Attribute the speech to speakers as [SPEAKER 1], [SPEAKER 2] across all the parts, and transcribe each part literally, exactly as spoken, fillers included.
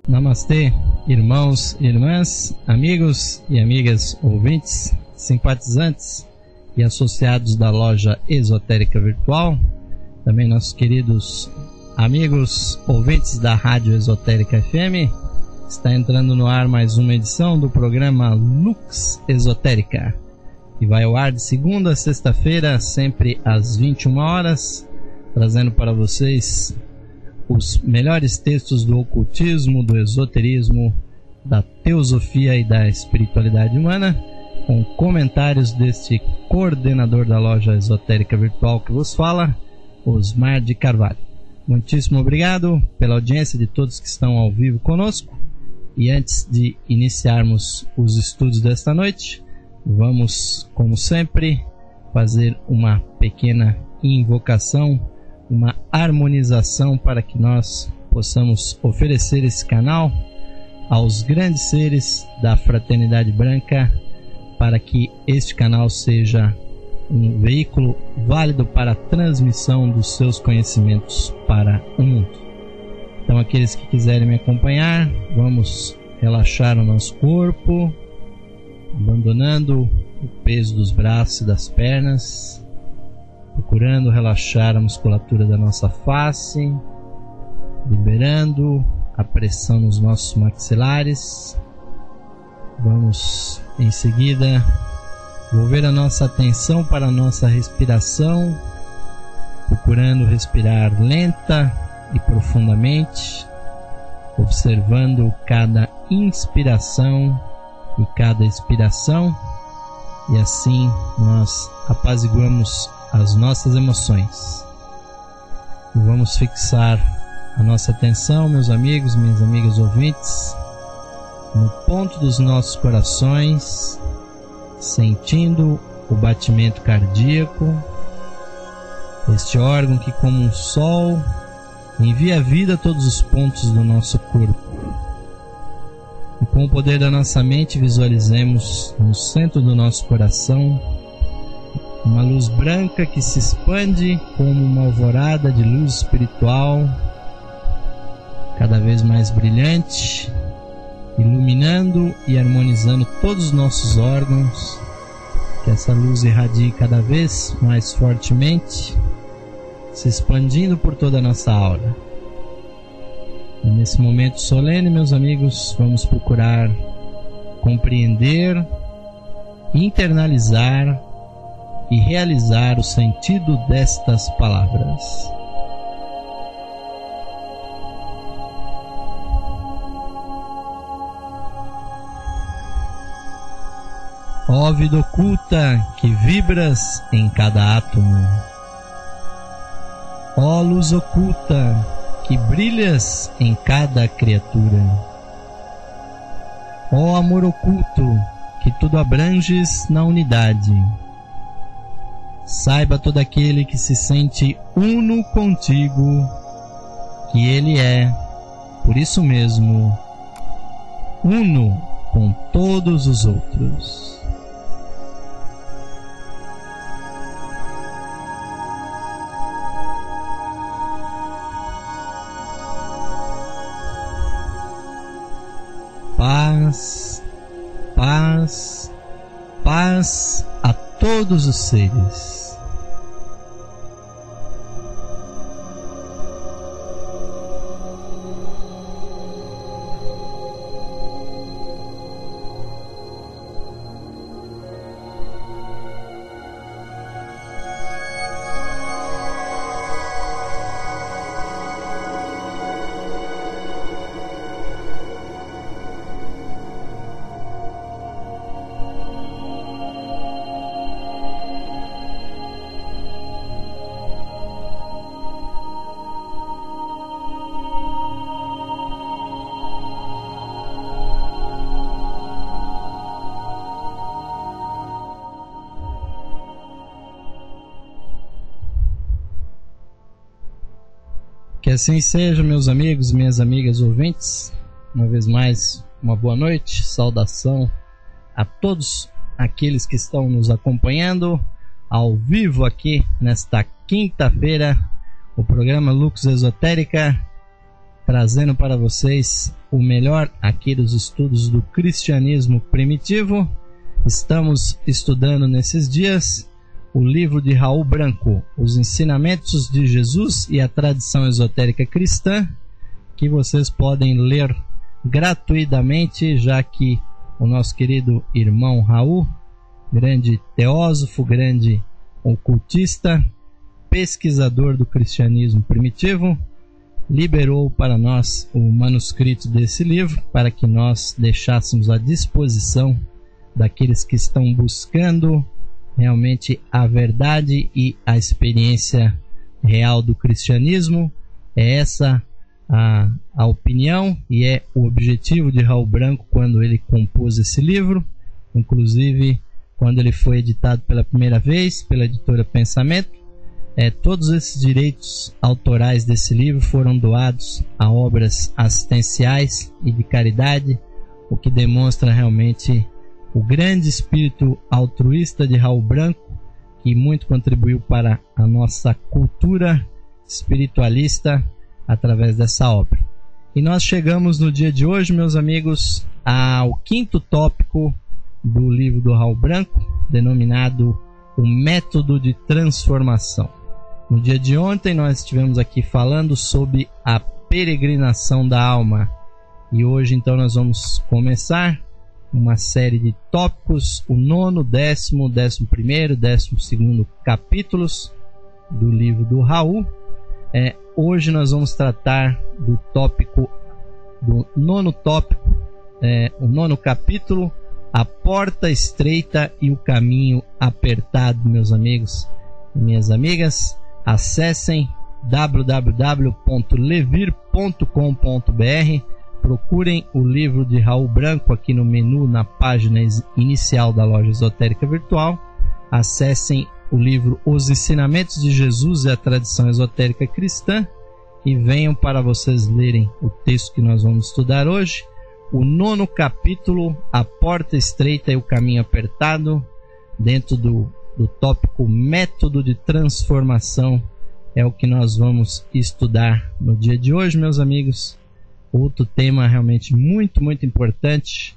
[SPEAKER 1] Namastê, irmãos e irmãs, amigos e amigas ouvintes, simpatizantes e associados da loja Esotérica Virtual, também nossos queridos amigos ouvintes da Rádio Esotérica F M. Está entrando no ar mais uma edição do programa Lux Esotérica, que vai ao ar de segunda a sexta-feira, sempre às vinte e uma horas, trazendo para vocês os melhores textos do ocultismo, do esoterismo, da teosofia e da espiritualidade humana, com comentários deste coordenador da loja Esotérica Virtual que vos fala, Osmar de Carvalho. Muitíssimo obrigado pela audiência de todos que estão ao vivo conosco. E antes de iniciarmos os estudos desta noite, vamos, como sempre, fazer uma pequena invocação, uma harmonização para que nós possamos oferecer esse canal aos grandes seres da Fraternidade Branca, para que este canal seja um veículo válido para a transmissão dos seus conhecimentos para o mundo. Então, aqueles que quiserem me acompanhar, vamos relaxar o nosso corpo, abandonando o peso dos braços e das pernas, procurando relaxar a musculatura da nossa face, liberando a pressão nos nossos maxilares. Vamos em seguida volver a nossa atenção para a nossa respiração, procurando respirar lenta e profundamente, observando cada inspiração e cada expiração, e assim nós apaziguamos as nossas emoções. E vamos fixar a nossa atenção, meus amigos, minhas amigas ouvintes, no ponto dos nossos corações, sentindo o batimento cardíaco, este órgão que, como um sol, envia vida a todos os pontos do nosso corpo. E com o poder da nossa mente, visualizemos no centro do nosso coração uma luz branca que se expande como uma alvorada de luz espiritual, cada vez mais brilhante, iluminando e harmonizando todos os nossos órgãos. Que essa luz irradie cada vez mais fortemente, se expandindo por toda a nossa aura. E nesse momento solene, meus amigos, vamos procurar compreender, internalizar e realizar o sentido destas palavras. Ó vida oculta que vibras em cada átomo, ó luz oculta que brilhas em cada criatura, ó amor oculto que tudo abranges na unidade, saiba todo aquele que se sente uno contigo, que ele é, por isso mesmo, uno com todos os outros. Paz, paz, paz a todos os seres. Que assim seja, meus amigos, minhas amigas ouvintes. Uma vez mais, uma boa noite, saudação a todos aqueles que estão nos acompanhando ao vivo aqui nesta quinta-feira, o programa Lux Esotérica trazendo para vocês o melhor aqui dos estudos do cristianismo primitivo. Estamos estudando nesses dias o livro de Raul Branco, Os Ensinamentos de Jesus e a Tradição Esotérica Cristã, que vocês podem ler gratuitamente, já que o nosso querido irmão Raul, grande teósofo, grande ocultista, pesquisador do cristianismo primitivo, liberou para nós o manuscrito desse livro para que nós deixássemos à disposição daqueles que estão buscando realmente a verdade e a experiência real do cristianismo. É essa a, a opinião e é o objetivo de Raul Branco quando ele compôs esse livro. Inclusive, quando ele foi editado pela primeira vez pela editora Pensamento, é, todos esses direitos autorais desse livro foram doados a obras assistenciais e de caridade, o que demonstra realmente o grande espírito altruísta de Raul Branco, que muito contribuiu para a nossa cultura espiritualista através dessa obra. E nós chegamos no dia de hoje, meus amigos, ao quinto tópico do livro do Raul Branco, denominado O Método de Transformação. No dia de ontem nós estivemos aqui falando sobre a peregrinação da alma, e hoje então nós vamos começar uma série de tópicos, o nono, décimo, décimo primeiro, décimo segundo capítulos do livro do Raul. É, hoje nós vamos tratar do tópico, do nono tópico, é, o nono capítulo, a porta estreita e o caminho apertado. Meus amigos e minhas amigas, acessem w w w ponto levir ponto com ponto b r, procurem o livro de Raul Branco aqui no menu, na página inicial da Loja Esotérica Virtual. Acessem o livro Os Ensinamentos de Jesus e a Tradição Esotérica Cristã e venham para vocês lerem o texto que nós vamos estudar hoje. O nono capítulo, a porta estreita e o caminho apertado, dentro do, do tópico método de transformação, é o que nós vamos estudar no dia de hoje, meus amigos. Outro tema realmente muito, muito importante.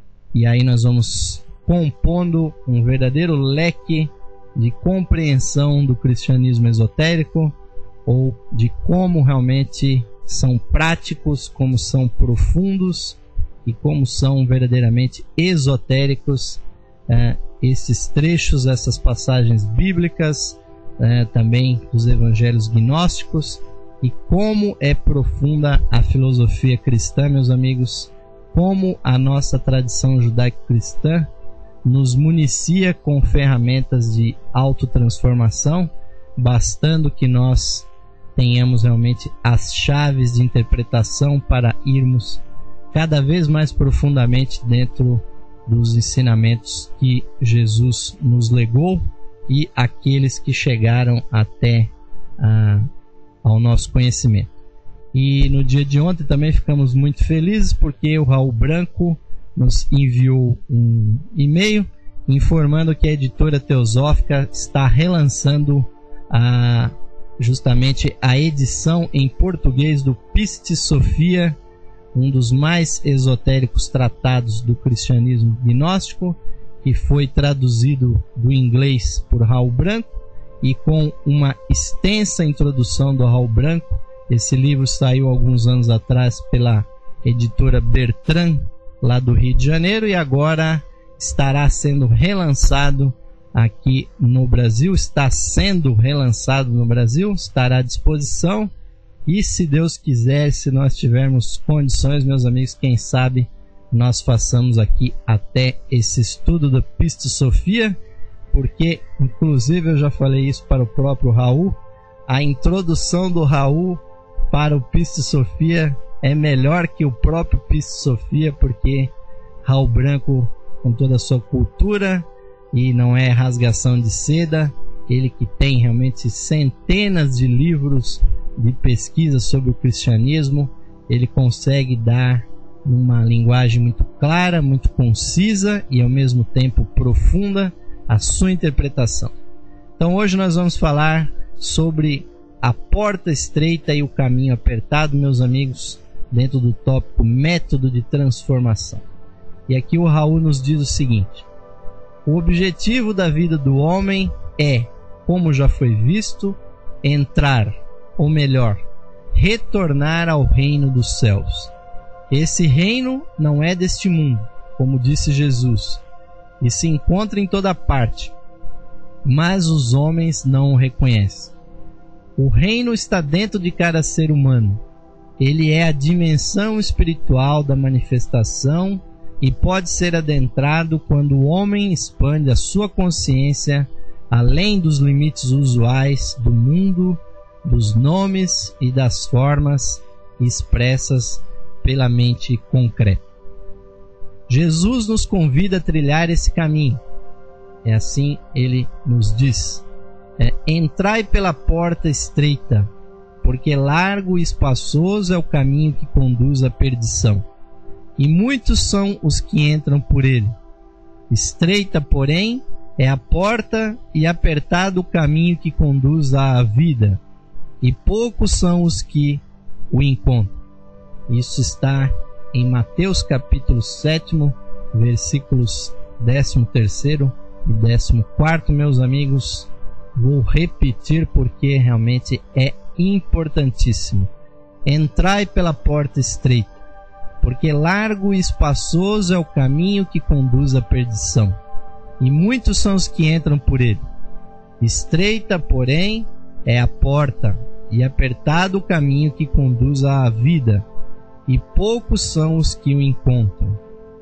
[SPEAKER 1] E aí nós vamos compondo um verdadeiro leque de compreensão do cristianismo esotérico, ou de como realmente são práticos, como são profundos e como são verdadeiramente esotéricos é, esses trechos, essas passagens bíblicas, é, também dos evangelhos gnósticos, e como é profunda a filosofia cristã, meus amigos, como a nossa tradição judaico-cristã nos municia com ferramentas de autotransformação, bastando que nós tenhamos realmente as chaves de interpretação para irmos cada vez mais profundamente dentro dos ensinamentos que Jesus nos legou e aqueles que chegaram até a ao nosso conhecimento. E no dia de ontem também ficamos muito felizes porque o Raul Branco nos enviou um e-mail informando que a editora Teosófica está relançando a, justamente a edição em português do Pistis Sophia, um dos mais esotéricos tratados do cristianismo gnóstico, que foi traduzido do inglês por Raul Branco, e com uma extensa introdução do Raul Branco. Esse livro saiu alguns anos atrás pela editora Bertrand, lá do Rio de Janeiro, e agora estará sendo relançado aqui no Brasil, está sendo relançado no Brasil, estará à disposição, e se Deus quiser, se nós tivermos condições, meus amigos, quem sabe nós façamos aqui até esse estudo da Pistis Sophia, porque inclusive eu já falei isso para o próprio Raul, a introdução do Raul para o Pistis Sophia é melhor que o próprio Pistis Sophia, porque Raul Branco, com toda a sua cultura, e não é rasgação de seda, ele que tem realmente centenas de livros de pesquisa sobre o cristianismo, ele consegue dar uma linguagem muito clara, muito concisa e ao mesmo tempo profunda a sua interpretação. Então hoje nós vamos falar sobre a porta estreita e o caminho apertado, meus amigos, dentro do tópico método de transformação. E aqui o Raul nos diz o seguinte: o objetivo da vida do homem é, como já foi visto, entrar, ou melhor, retornar ao reino dos céus. Esse reino não é deste mundo, como disse Jesus, e se encontra em toda parte, mas os homens não o reconhecem. O reino está dentro de cada ser humano. Ele é a dimensão espiritual da manifestação e pode ser adentrado quando o homem expande a sua consciência além dos limites usuais do mundo, dos nomes e das formas expressas pela mente concreta. Jesus nos convida a trilhar esse caminho. É assim ele nos diz: é, entrai pela porta estreita, porque largo e espaçoso é o caminho que conduz à perdição, e muitos são os que entram por ele. Estreita, porém, é a porta e apertado o caminho que conduz à vida, e poucos são os que o encontram. Isso está em Mateus capítulo sete, versículos décimo terceiro e décimo quarto, meus amigos. Vou repetir porque realmente é importantíssimo. Entrai pela porta estreita, porque largo e espaçoso é o caminho que conduz à perdição, e muitos são os que entram por ele. Estreita, porém, é a porta, e apertado o caminho que conduz à vida, e poucos são os que o encontram.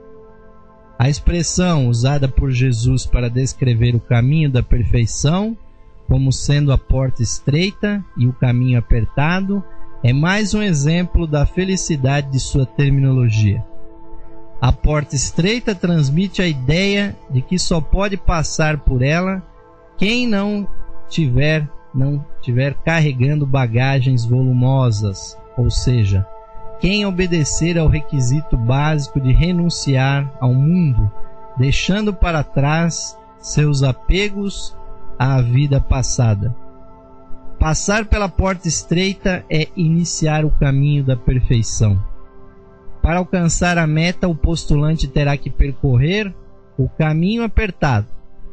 [SPEAKER 1] A expressão usada por Jesus para descrever o caminho da perfeição, como sendo a porta estreita e o caminho apertado, é mais um exemplo da felicidade de sua terminologia. A porta estreita transmite a ideia de que só pode passar por ela quem não tiver, não tiver carregando bagagens volumosas, ou seja, quem obedecer ao requisito básico de renunciar ao mundo, deixando para trás seus apegos à vida passada. Passar pela porta estreita é iniciar o caminho da perfeição. Para alcançar a meta, o postulante terá que percorrer o caminho apertado,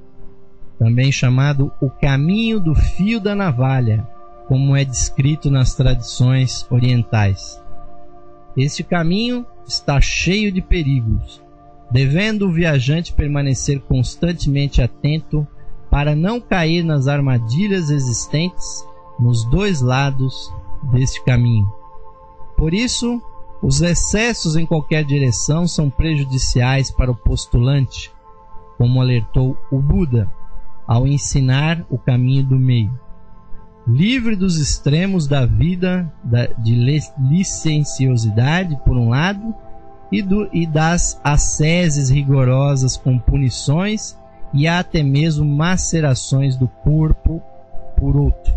[SPEAKER 1] também chamado o caminho do fio da navalha, como é descrito nas tradições orientais. Este caminho está cheio de perigos, devendo o viajante permanecer constantemente atento para não cair nas armadilhas existentes nos dois lados deste caminho. Por isso, os excessos em qualquer direção são prejudiciais para o postulante, como alertou o Buda ao ensinar o caminho do meio. Livre dos extremos da vida de licenciosidade, por um lado, e, do, e das asceses rigorosas com punições e até mesmo macerações do corpo, por outro.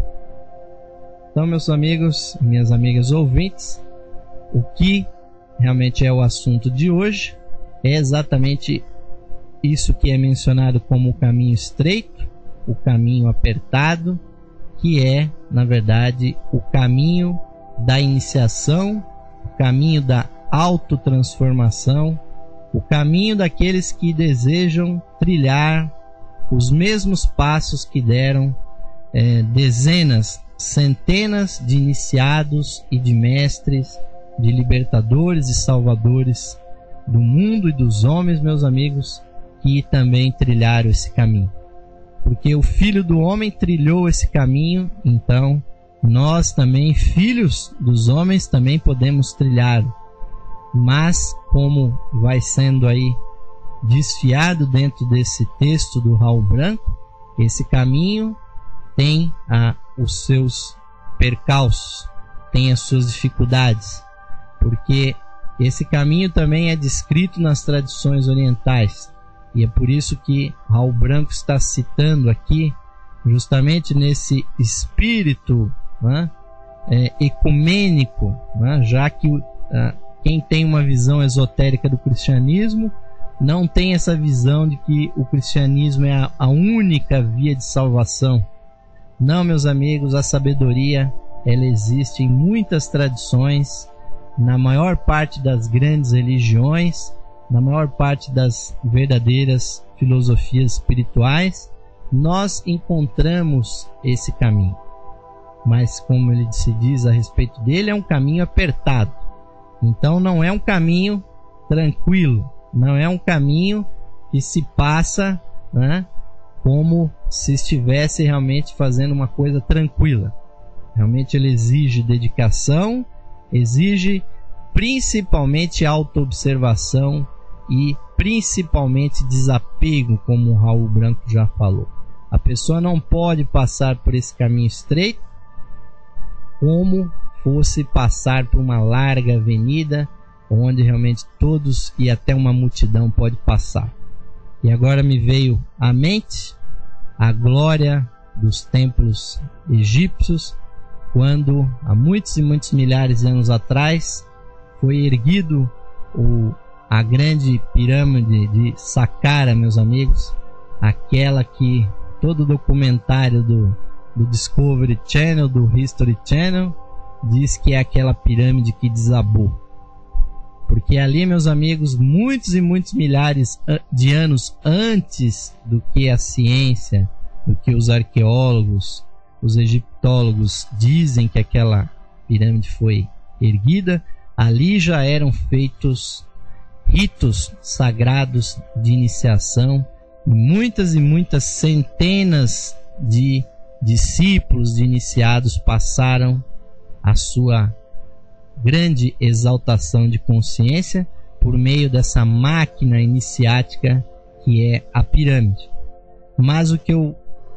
[SPEAKER 1] Então, meus amigos e minhas amigas ouvintes, o que realmente é o assunto de hoje é exatamente isso que é mencionado como o caminho estreito, o caminho apertado, que é, na verdade, o caminho da iniciação, o caminho da autotransformação, o caminho daqueles que desejam trilhar os mesmos passos que deram é, dezenas, centenas de iniciados e de mestres, de libertadores e salvadores do mundo e dos homens, meus amigos, que também trilharam esse caminho. Porque o Filho do Homem trilhou esse caminho, então nós também, filhos dos homens, também podemos trilhá-lo. Mas, como vai sendo aí desfiado dentro desse texto do Raul Branco, esse caminho tem ah, os seus percalços, tem as suas dificuldades, porque esse caminho também é descrito nas tradições orientais, e é por isso que Raul Branco está citando aqui, justamente nesse espírito, né, é, ecumênico, né, já que ah, quem tem uma visão esotérica do cristianismo não tem essa visão de que o cristianismo é a, a única via de salvação. Não, meus amigos, a sabedoria, ela existe em muitas tradições, na maior parte das grandes religiões, na maior parte das verdadeiras filosofias espirituais, nós encontramos esse caminho. Mas, como ele se diz a respeito dele, é um caminho apertado. Então não é um caminho tranquilo, não é um caminho que se passa, né, como se estivesse realmente fazendo uma coisa tranquila. Realmente ele exige dedicação, exige principalmente autoobservação e principalmente desapego, como o Raul Branco já falou. A pessoa não pode passar por esse caminho estreito como fosse passar por uma larga avenida onde realmente todos e até uma multidão pode passar. E agora me veio à mente a glória dos templos egípcios, quando há muitos e muitos milhares de anos atrás foi erguido o, a grande pirâmide de Saqqara, meus amigos, aquela que todo documentário do, do Discovery Channel, do History Channel, diz que é aquela pirâmide que desabou. Porque ali, meus amigos, muitos e muitos milhares de anos antes do que a ciência, do que os arqueólogos, os egiptólogos dizem que aquela pirâmide foi erguida, ali já eram feitos ritos sagrados de iniciação. Muitas e muitas centenas de discípulos, de iniciados, passaram a sua grande exaltação de consciência por meio dessa máquina iniciática que é a pirâmide. Mas o que eu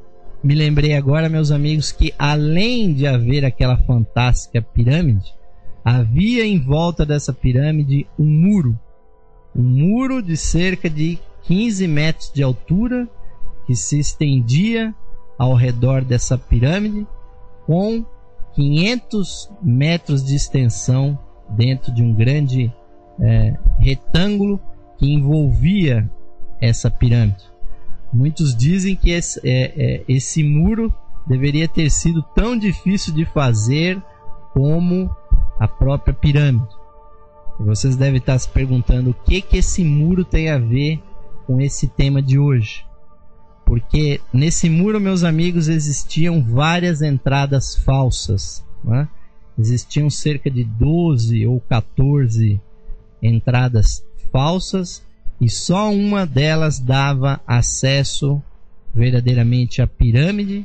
[SPEAKER 1] me lembrei agora, meus amigos, que além de haver aquela fantástica pirâmide, havia em volta dessa pirâmide um muro, um muro de cerca de quinze metros de altura, que se estendia ao redor dessa pirâmide, com quinhentos metros de extensão dentro de um grande é, retângulo que envolvia essa pirâmide. Muitos dizem que esse, é, é, esse muro deveria ter sido tão difícil de fazer como a própria pirâmide. E vocês devem estar se perguntando o que, que esse muro tem a ver com esse tema de hoje. Porque nesse muro, meus amigos, existiam várias entradas falsas, né? Existiam cerca de doze ou quatorze entradas falsas, e só uma delas dava acesso verdadeiramente à pirâmide,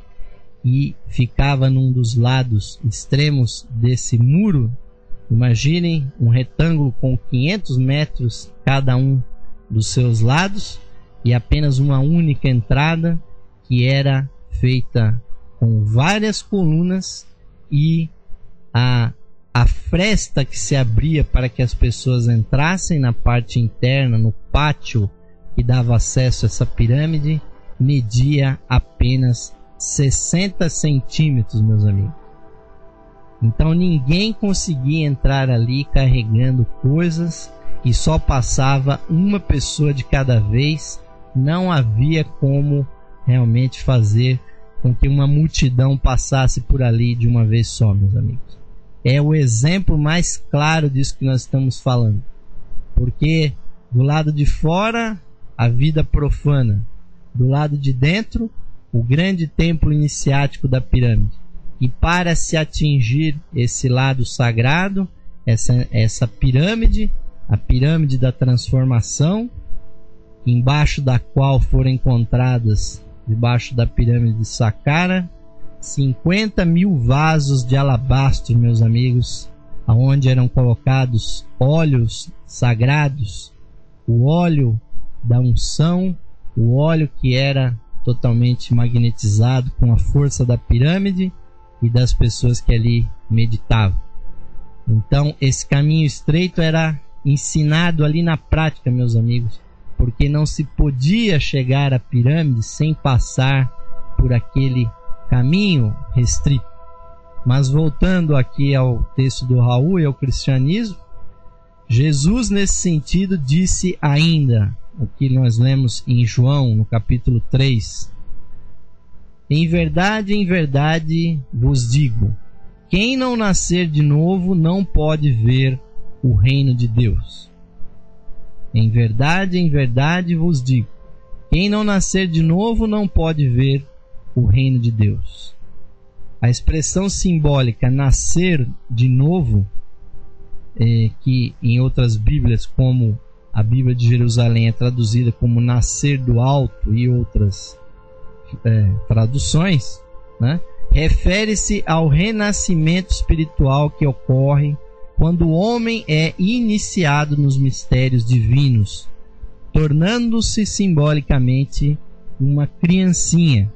[SPEAKER 1] e ficava num dos lados extremos desse muro. Imaginem um retângulo com quinhentos metros cada um dos seus lados, e apenas uma única entrada, que era feita com várias colunas, e a, a fresta que se abria para que as pessoas entrassem na parte interna, no pátio que dava acesso a essa pirâmide, media apenas sessenta centímetros, meus amigos. Então ninguém conseguia entrar ali carregando coisas, e só passava uma pessoa de cada vez. Não havia como realmente fazer com que uma multidão passasse por ali de uma vez só, meus amigos. É o exemplo mais claro disso que nós estamos falando. Porque do lado de fora, a vida profana. Do lado de dentro, o grande templo iniciático da pirâmide. E para se atingir esse lado sagrado, essa, essa pirâmide, a pirâmide da transformação, embaixo da qual foram encontradas, debaixo da pirâmide de Saqqara, cinquenta mil vasos de alabastro, meus amigos, aonde eram colocados óleos sagrados, o óleo da unção, o óleo que era totalmente magnetizado com a força da pirâmide e das pessoas que ali meditavam. Então esse caminho estreito era ensinado ali na prática, meus amigos, porque não se podia chegar à pirâmide sem passar por aquele caminho restrito. Mas voltando aqui ao texto do Raul e ao cristianismo, Jesus nesse sentido disse ainda o que nós lemos em João no capítulo três: Em verdade, em verdade vos digo, quem não nascer de novo não pode ver o reino de Deus. Em verdade, em verdade vos digo, quem não nascer de novo não pode ver o reino de Deus. A expressão simbólica nascer de novo, é, que em outras Bíblias, como a Bíblia de Jerusalém, é traduzida como nascer do alto e outras é, traduções, né, refere-se ao renascimento espiritual que ocorre quando o homem é iniciado nos mistérios divinos, tornando-se simbolicamente uma criancinha.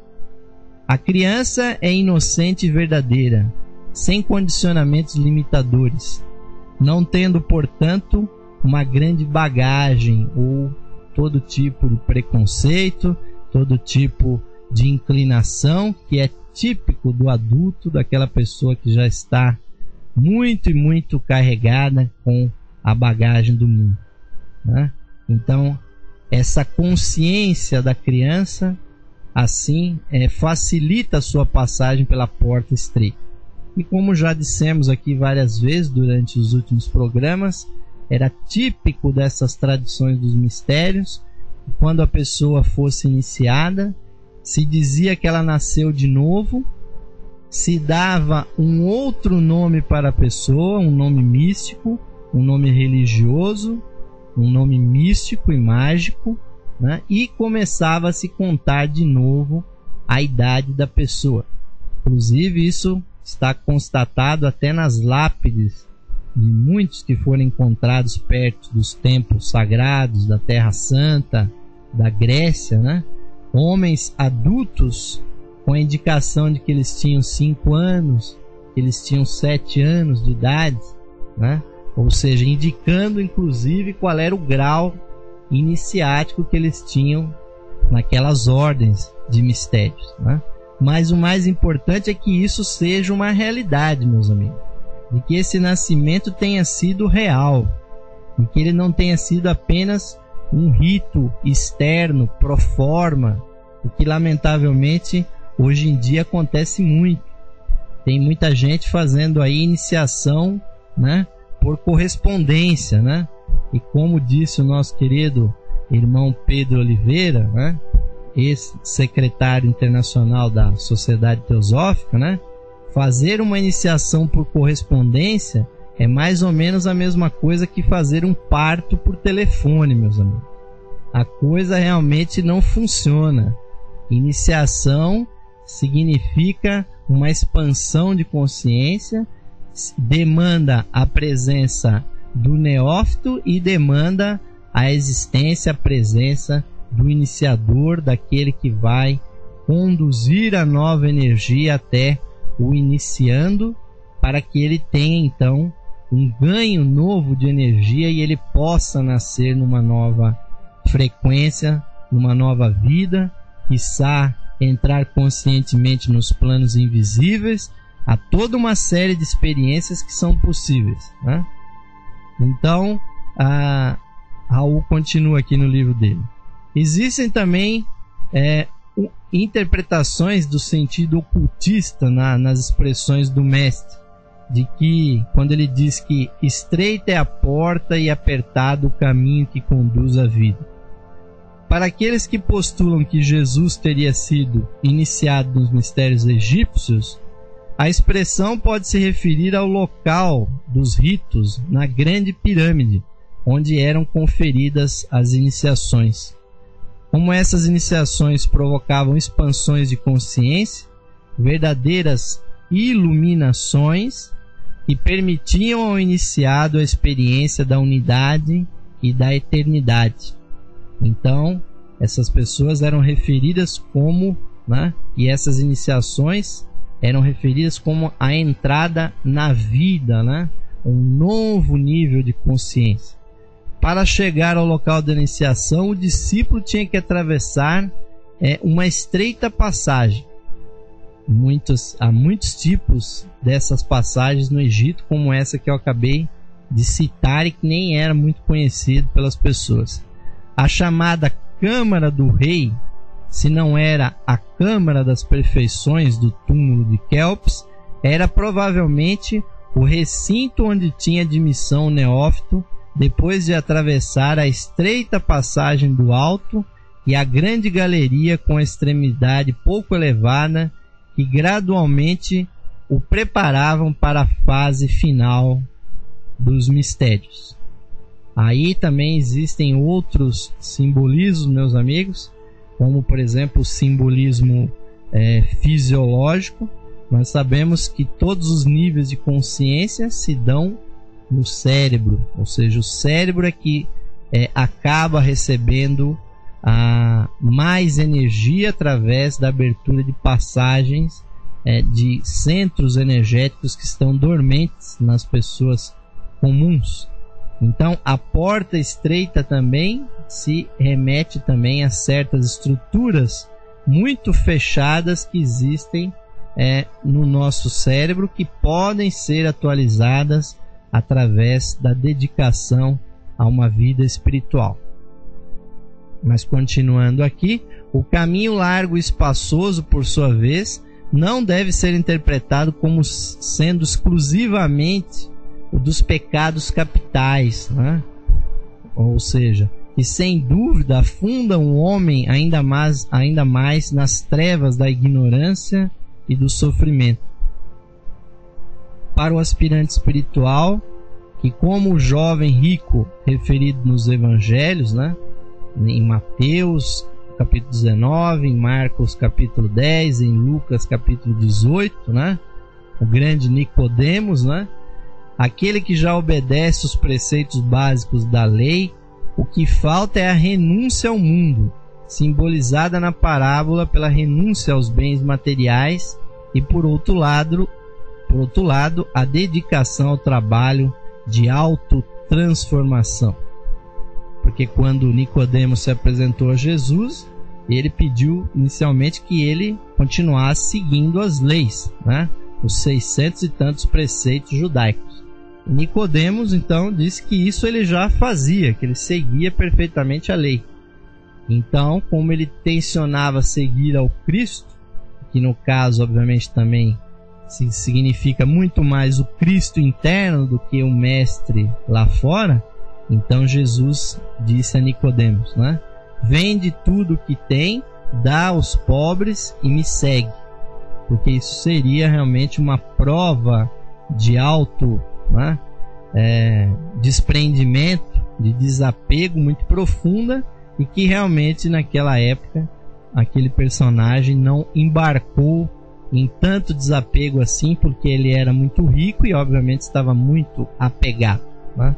[SPEAKER 1] A criança é inocente e verdadeira, sem condicionamentos limitadores, não tendo, portanto, uma grande bagagem ou todo tipo de preconceito, todo tipo de inclinação que é típico do adulto, daquela pessoa que já está muito e muito carregada com a bagagem do mundo, né? Então, essa consciência da criança, assim, é, facilita a sua passagem pela porta estreita. E como já dissemos aqui várias vezes durante os últimos programas, era típico dessas tradições dos mistérios, que quando a pessoa fosse iniciada, se dizia que ela nasceu de novo, se dava um outro nome para a pessoa, um nome místico, um nome religioso, um nome místico e mágico, né? E começava a se contar de novo a idade da pessoa. Inclusive, isso está constatado até nas lápides de muitos que foram encontrados perto dos templos sagrados da Terra Santa, da Grécia, né? Homens adultos com a indicação de que eles tinham cinco anos, que eles tinham sete anos de idade, né? Ou seja, indicando inclusive qual era o grau iniciático que eles tinham naquelas ordens de mistérios, né? Mas o mais importante é que isso seja uma realidade, meus amigos, de que esse nascimento tenha sido real, e que ele não tenha sido apenas um rito externo, pro forma, o que lamentavelmente hoje em dia acontece muito. Tem muita gente fazendo aí iniciação, né, por correspondência, né? E como disse o nosso querido irmão Pedro Oliveira, né, ex-secretário internacional da Sociedade Teosófica, né, fazer uma iniciação por correspondência é mais ou menos a mesma coisa que fazer um parto por telefone, meus amigos. A coisa realmente não funciona. Iniciação significa uma expansão de consciência, demanda a presença do neófito e demanda a existência, a presença do iniciador, daquele que vai conduzir a nova energia até o iniciando, para que ele tenha então um ganho novo de energia e ele possa nascer numa nova frequência, numa nova vida, quiçá entrar conscientemente nos planos invisíveis. Há toda uma série de experiências que são possíveis, né? Então, a Raul continua aqui no livro dele. Existem também é, interpretações do sentido ocultista na, nas expressões do mestre, de que quando ele diz que estreita é a porta e apertado o caminho que conduz à vida. Para aqueles que postulam que Jesus teria sido iniciado nos mistérios egípcios, a expressão pode se referir ao local dos ritos na Grande Pirâmide, onde eram conferidas as iniciações. Como essas iniciações provocavam expansões de consciência, verdadeiras iluminações, e permitiam ao iniciado a experiência da unidade e da eternidade. Então, essas pessoas eram referidas como, né, e essas iniciações eram referidas como a entrada na vida, né, um novo nível de consciência. Para chegar ao local da iniciação, o discípulo tinha que atravessar é, uma estreita passagem. Muitos, há muitos tipos dessas passagens no Egito, como essa que eu acabei de citar e que nem era muito conhecido pelas pessoas. A chamada Câmara do Rei se não era a Câmara das Perfeições do túmulo de Kelps, era provavelmente o recinto onde tinha admissão o neófito depois de atravessar a estreita passagem do alto e a grande galeria com extremidade pouco elevada que gradualmente o preparavam para a fase final dos mistérios. Aí também existem outros simbolismos, meus amigos, como por exemplo o simbolismo é, fisiológico. Nós sabemos que todos os níveis de consciência se dão no cérebro, ou seja, o cérebro é que é, acaba recebendo a mais energia através da abertura de passagens é, de centros energéticos que estão dormentes nas pessoas comuns. Então a porta estreita também se remete também a certas estruturas muito fechadas que existem é, no nosso cérebro, que podem ser atualizadas através da dedicação a uma vida espiritual. Mas continuando aqui, o caminho largo e espaçoso, por sua vez, não deve ser interpretado como sendo exclusivamente o dos pecados capitais, né? Ou seja, que sem dúvida afundam o homem ainda mais, ainda mais nas trevas da ignorância e do sofrimento. Para o aspirante espiritual, que como o jovem rico referido nos evangelhos, né? Em Mateus capítulo dezenove, em Marcos capítulo dez, em Lucas capítulo dezoito, né? O grande Nicodemos, né? Aquele que já obedece os preceitos básicos da lei, o que falta é a renúncia ao mundo, simbolizada na parábola pela renúncia aos bens materiais e, por outro lado, por outro lado, a dedicação ao trabalho de autotransformação. Porque quando Nicodemos se apresentou a Jesus, ele pediu inicialmente que ele continuasse seguindo as leis, né? Os seiscentos e tantos preceitos judaicos. Nicodemos então disse que isso ele já fazia, que ele seguia perfeitamente a lei. Então, como ele tensionava seguir ao Cristo, que no caso obviamente também significa muito mais o Cristo interno do que o mestre lá fora, então Jesus disse a Nicodemos, né? Vende tudo o que tem, dá aos pobres e me segue. Porque isso seria realmente uma prova de auto, né? é, desprendimento, de desapego muito profunda, e que realmente naquela época aquele personagem não embarcou em tanto desapego assim, porque ele era muito rico e obviamente estava muito apegado, né?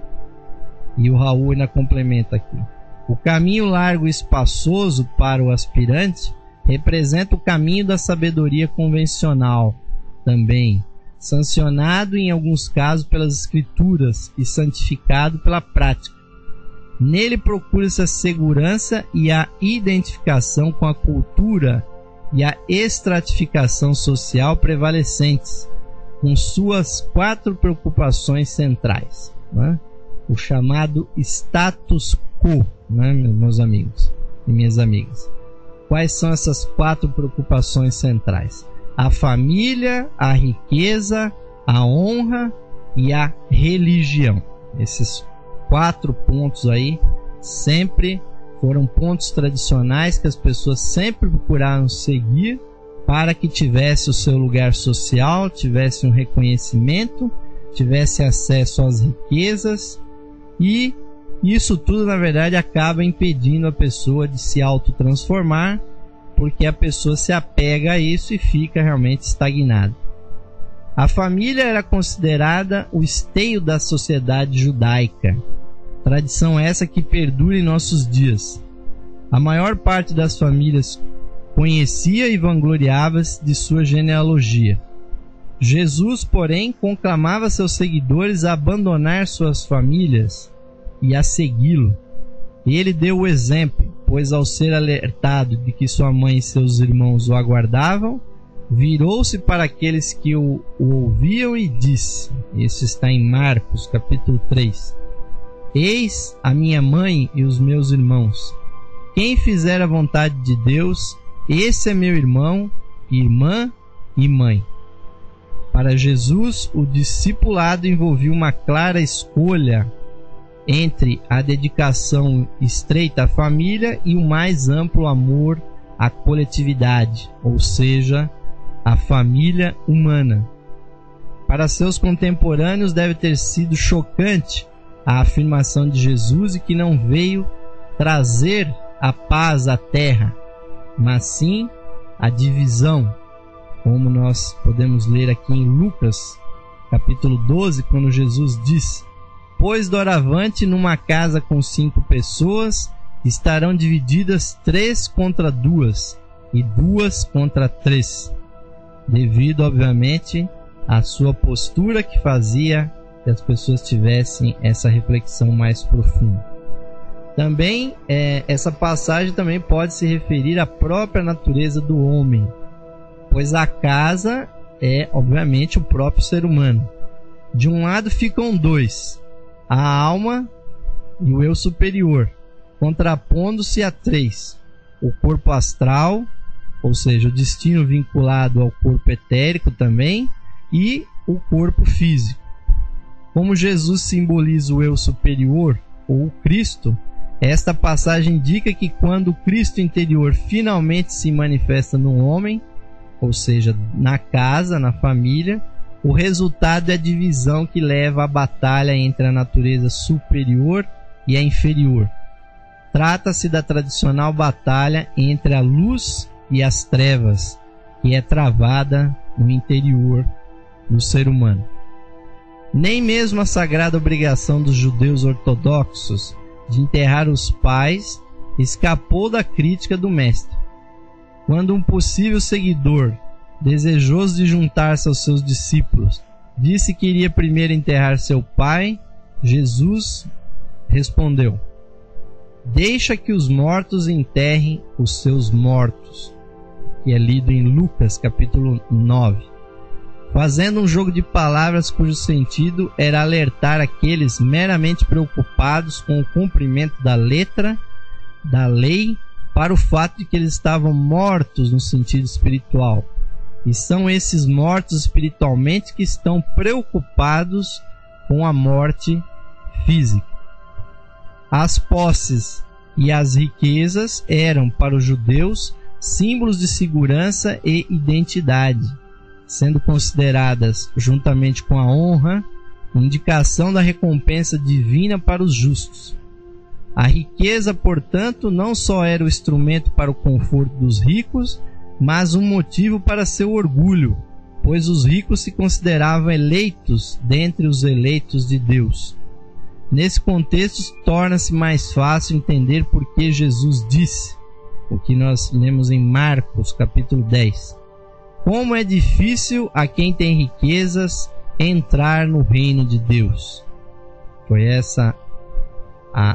[SPEAKER 1] E o Raul ainda complementa aqui: o caminho largo e espaçoso para o aspirante representa o caminho da sabedoria convencional, também sancionado em alguns casos pelas escrituras e santificado pela prática. Nele procura-se a segurança e a identificação com a cultura e a estratificação social prevalecentes, com suas quatro preocupações centrais, né? O chamado status quo, né, meus amigos e minhas amigas. Quais são essas quatro preocupações centrais? A família, a riqueza, a honra e a religião. Esses quatro pontos aí sempre foram pontos tradicionais que as pessoas sempre procuraram seguir para que tivesse o seu lugar social, tivesse um reconhecimento, tivesse acesso às riquezas, e isso tudo na verdade acaba impedindo a pessoa de se autotransformar, porque a pessoa se apega a isso e fica realmente estagnada. A família era considerada o esteio da sociedade judaica, tradição essa que perdura em nossos dias. A maior parte das famílias conhecia e vangloriava-se de sua genealogia. Jesus, porém, conclamava seus seguidores a abandonar suas famílias e a segui-lo. Ele deu o exemplo, pois ao ser alertado de que sua mãe e seus irmãos o aguardavam, virou-se para aqueles que o, o ouviam e disse, isso está em Marcos capítulo três: eis a minha mãe e os meus irmãos, quem fizer a vontade de Deus, esse é meu irmão, irmã e mãe. Para Jesus, o discipulado envolvia uma clara escolha entre a dedicação estreita à família e o mais amplo amor à coletividade, ou seja, à família humana. Para seus contemporâneos deve ter sido chocante a afirmação de Jesus de que não veio trazer a paz à terra, mas sim a divisão, como nós podemos ler aqui em Lucas, capítulo doze, quando Jesus diz: pois doravante numa casa com cinco pessoas estarão divididas três contra duas e duas contra três, devido obviamente à sua postura que fazia que as pessoas tivessem essa reflexão mais profunda. Também é, essa passagem também pode se referir à própria natureza do homem, pois a casa é obviamente o próprio ser humano. De um lado ficam dois, a alma e o eu superior, contrapondo-se a três: o corpo astral, ou seja, o destino vinculado ao corpo etérico também, e o corpo físico. Como Jesus simboliza o eu superior, ou o Cristo, esta passagem indica que quando o Cristo interior finalmente se manifesta no homem, ou seja, na casa, na família, o resultado é a divisão que leva à batalha entre a natureza superior e a inferior. Trata-se da tradicional batalha entre a luz e as trevas, que é travada no interior do ser humano. Nem mesmo a sagrada obrigação dos judeus ortodoxos de enterrar os pais escapou da crítica do mestre. Quando um possível seguidor, desejoso de juntar-se aos seus discípulos, disse que iria primeiro enterrar seu pai, Jesus respondeu: deixa que os mortos enterrem os seus mortos, que é lido em Lucas capítulo nove, fazendo um jogo de palavras cujo sentido era alertar aqueles meramente preocupados com o cumprimento da letra da lei para o fato de que eles estavam mortos no sentido espiritual. E são esses mortos espiritualmente que estão preocupados com a morte física. As posses e as riquezas eram para os judeus símbolos de segurança e identidade, sendo consideradas, juntamente com a honra, indicação da recompensa divina para os justos. A riqueza, portanto, não só era o instrumento para o conforto dos ricos, mas um motivo para seu orgulho, pois os ricos se consideravam eleitos dentre os eleitos de Deus. Nesse contexto, torna-se mais fácil entender por que Jesus disse, o que nós lemos em Marcos, capítulo dez: como é difícil a quem tem riquezas entrar no reino de Deus. Foi essa a,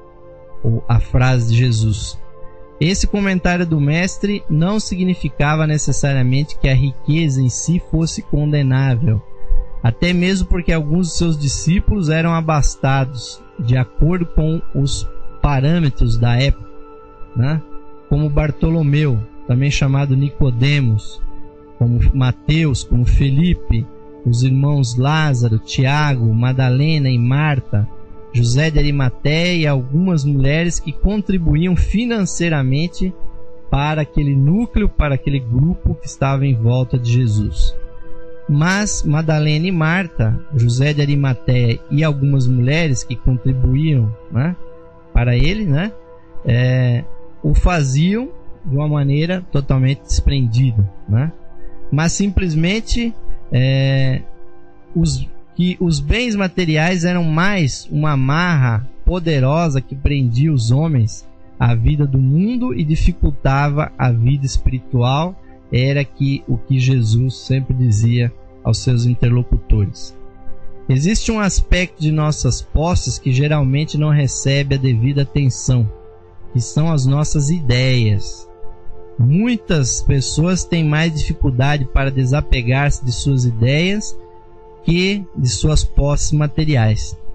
[SPEAKER 1] a frase de Jesus. Esse comentário do mestre não significava necessariamente que a riqueza em si fosse condenável, até mesmo porque alguns de seus discípulos eram abastados de acordo com os parâmetros da época, né? Como Bartolomeu, também chamado Nicodemos, como Mateus, como Felipe, os irmãos Lázaro, Tiago, Madalena e Marta, José de Arimateia e algumas mulheres que contribuíam financeiramente para aquele núcleo, para aquele grupo que estava em volta de Jesus. Mas Madalena e Marta, José de Arimateia e algumas mulheres que contribuíam, né, para ele, né, é, o faziam de uma maneira totalmente desprendida, né? Mas simplesmente é, os, que os bens materiais eram mais uma amarra poderosa que prendia os homens à vida do mundo e dificultava a vida espiritual, era que, o que Jesus sempre dizia aos seus interlocutores. Existe um aspecto de nossas posses que geralmente não recebe a devida atenção, que são as nossas ideias. Muitas pessoas têm mais dificuldade para desapegar-se de suas ideias que de suas posses materiais.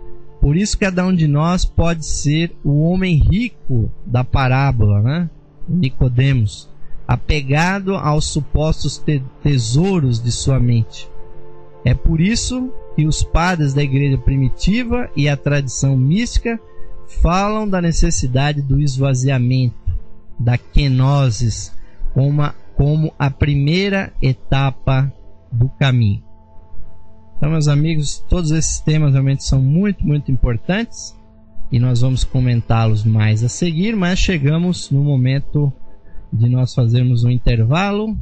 [SPEAKER 1] Por isso cada um de nós pode ser o homem rico da parábola, né? Nicodemos, apegado aos supostos te- tesouros de sua mente. É por isso que os padres da igreja primitiva e a tradição mística falam da necessidade do esvaziamento, da kenosis, como a, como a primeira etapa do caminho. Então, meus amigos, todos esses temas realmente são muito, muito importantes e nós vamos comentá-los mais a seguir, mas chegamos no momento de nós fazermos um intervalo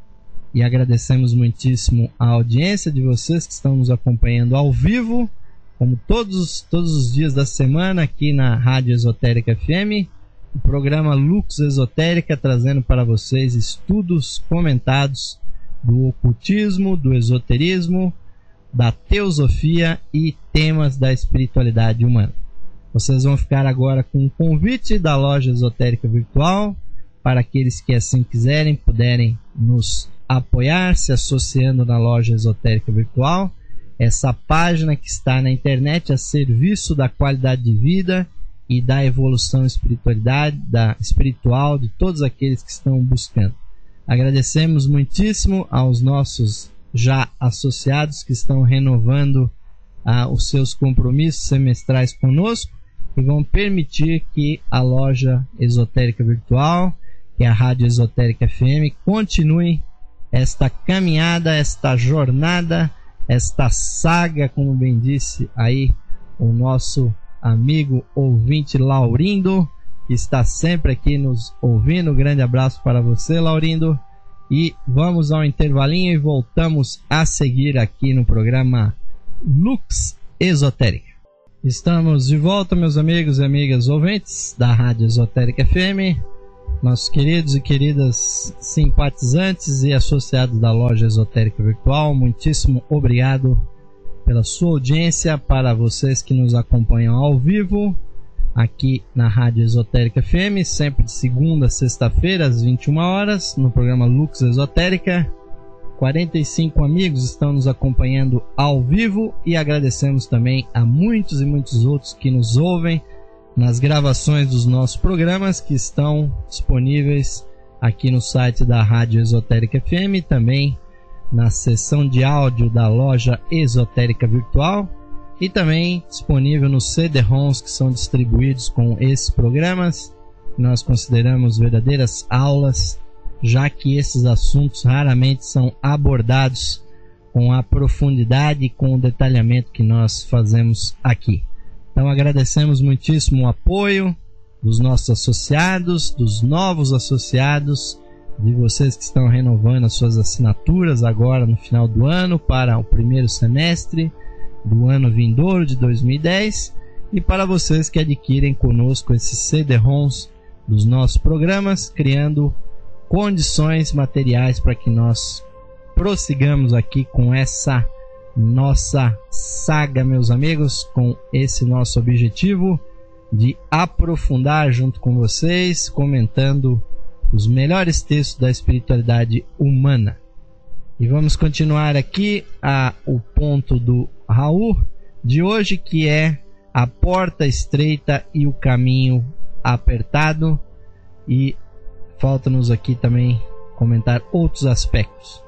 [SPEAKER 1] e agradecemos muitíssimo a audiência de vocês que estão nos acompanhando ao vivo, como todos, todos os dias da semana aqui na Rádio Esotérica F M, o programa Lux Esotérica, trazendo para vocês estudos comentados do ocultismo, do esoterismo, da teosofia e temas da espiritualidade humana. Vocês vão ficar agora com um convite da Loja Esotérica Virtual para aqueles que assim quiserem, puderem nos apoiar se associando na Loja Esotérica Virtual, essa página que está na internet a serviço da qualidade de vida e da evolução espiritualidade, da espiritual de todos aqueles que estão buscando. Agradecemos muitíssimo aos nossos já associados que estão renovando ah, os seus compromissos semestrais conosco e vão permitir que a Loja Esotérica Virtual, que é a Rádio Esotérica F M, continue esta caminhada, esta jornada, esta saga, como bem disse aí o nosso amigo ouvinte Laurindo, que está sempre aqui nos ouvindo. Um grande abraço para você, Laurindo. E vamos ao intervalinho e voltamos a seguir aqui no programa Lux Esotérica. Estamos de volta, meus amigos e amigas ouvintes da Rádio Esotérica F M, nossos queridos e queridas simpatizantes e associados da Loja Esotérica Virtual. Muitíssimo obrigado pela sua audiência, para vocês que nos acompanham ao vivo aqui na Rádio Esotérica F M, sempre de segunda a sexta-feira às vinte e uma horas, no programa Lux Esotérica. quarenta e cinco amigos estão nos acompanhando ao vivo e agradecemos também a muitos e muitos outros que nos ouvem nas gravações dos nossos programas, que estão disponíveis aqui no site da Rádio Esotérica F M e também na seção de áudio da Loja Esotérica Virtual, e também disponível nos C D-ROMs que são distribuídos com esses programas, que nós consideramos verdadeiras aulas, já que esses assuntos raramente são abordados com a profundidade e com o detalhamento que nós fazemos aqui. Então agradecemos muitíssimo o apoio dos nossos associados, dos novos associados, de vocês que estão renovando as suas assinaturas agora no final do ano para o primeiro semestre do ano vindouro de dois mil e dez, e para vocês que adquirem conosco esses C D-ROMs dos nossos programas, criando condições materiais para que nós prossigamos aqui com essa nossa saga, meus amigos, com esse nosso objetivo de aprofundar junto com vocês, comentando os melhores textos da espiritualidade humana. E vamos continuar aqui a, o ponto do Raul de hoje, que é a porta estreita e o caminho apertado, e falta-nos aqui também comentar outros aspectos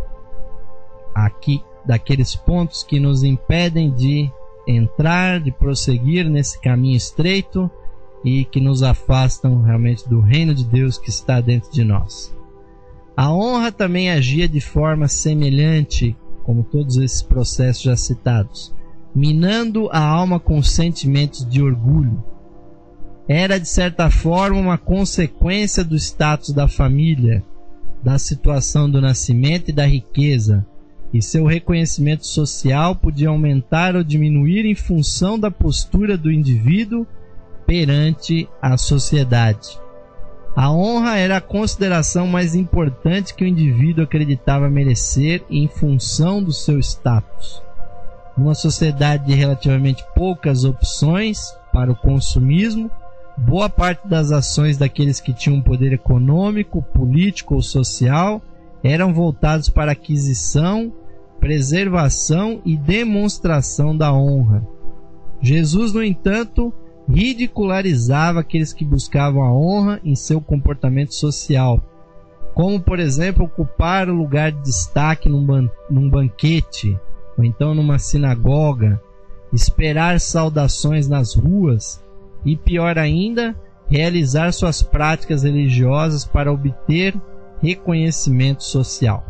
[SPEAKER 1] aqui daqueles pontos que nos impedem de entrar, de prosseguir nesse caminho estreito e que nos afastam realmente do reino de Deus que está dentro de nós. A honra também agia de forma semelhante, como todos esses processos já citados, minando a alma com sentimentos de orgulho. Era, de certa forma, uma consequência do status da família, da situação do nascimento e da riqueza, e seu reconhecimento social podia aumentar ou diminuir em função da postura do indivíduo perante a sociedade. A honra era a consideração mais importante que o indivíduo acreditava merecer em função do seu status. Numa sociedade de relativamente poucas opções para o consumismo, boa parte das ações daqueles que tinham poder econômico, político ou social eram voltados para a aquisição, preservação e demonstração da honra. Jesus, no entanto, ridicularizava aqueles que buscavam a honra em seu comportamento social, como, por exemplo, ocupar o lugar de destaque num, ban- num banquete, ou então numa sinagoga, esperar saudações nas ruas e, pior ainda, realizar suas práticas religiosas para obter reconhecimento social.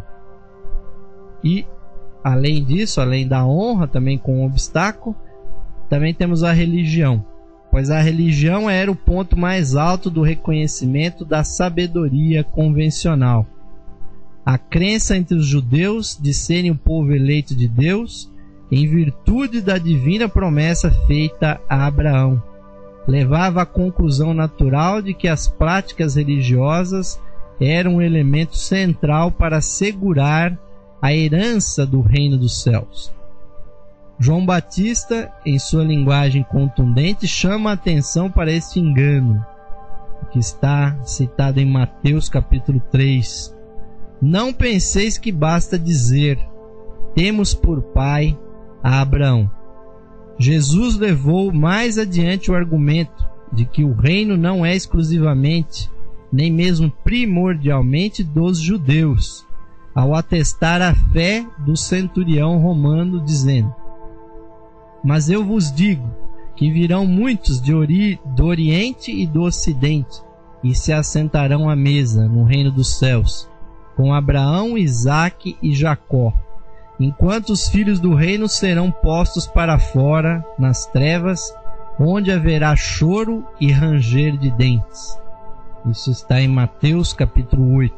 [SPEAKER 1] E, além disso, além da honra, também com um obstáculo, também temos a religião, pois a religião era o ponto mais alto do reconhecimento da sabedoria convencional. A crença entre os judeus de serem o povo eleito de Deus, em virtude da divina promessa feita a Abraão, levava à conclusão natural de que as práticas religiosas eram um elemento central para assegurar a herança do reino dos céus. João Batista, em sua linguagem contundente, chama a atenção para este engano, que está citado em Mateus capítulo três. Não penseis que basta dizer, temos por pai a Abraão. Jesus levou mais adiante o argumento de que o reino não é exclusivamente, nem mesmo primordialmente dos judeus, ao atestar a fé do centurião romano, dizendo: mas eu vos digo que virão muitos de ori- do Oriente e do Ocidente e se assentarão à mesa no reino dos céus, com Abraão, Isaque e Jacó, enquanto os filhos do reino serão postos para fora nas trevas, onde haverá choro e ranger de dentes. Isso está em Mateus capítulo oito.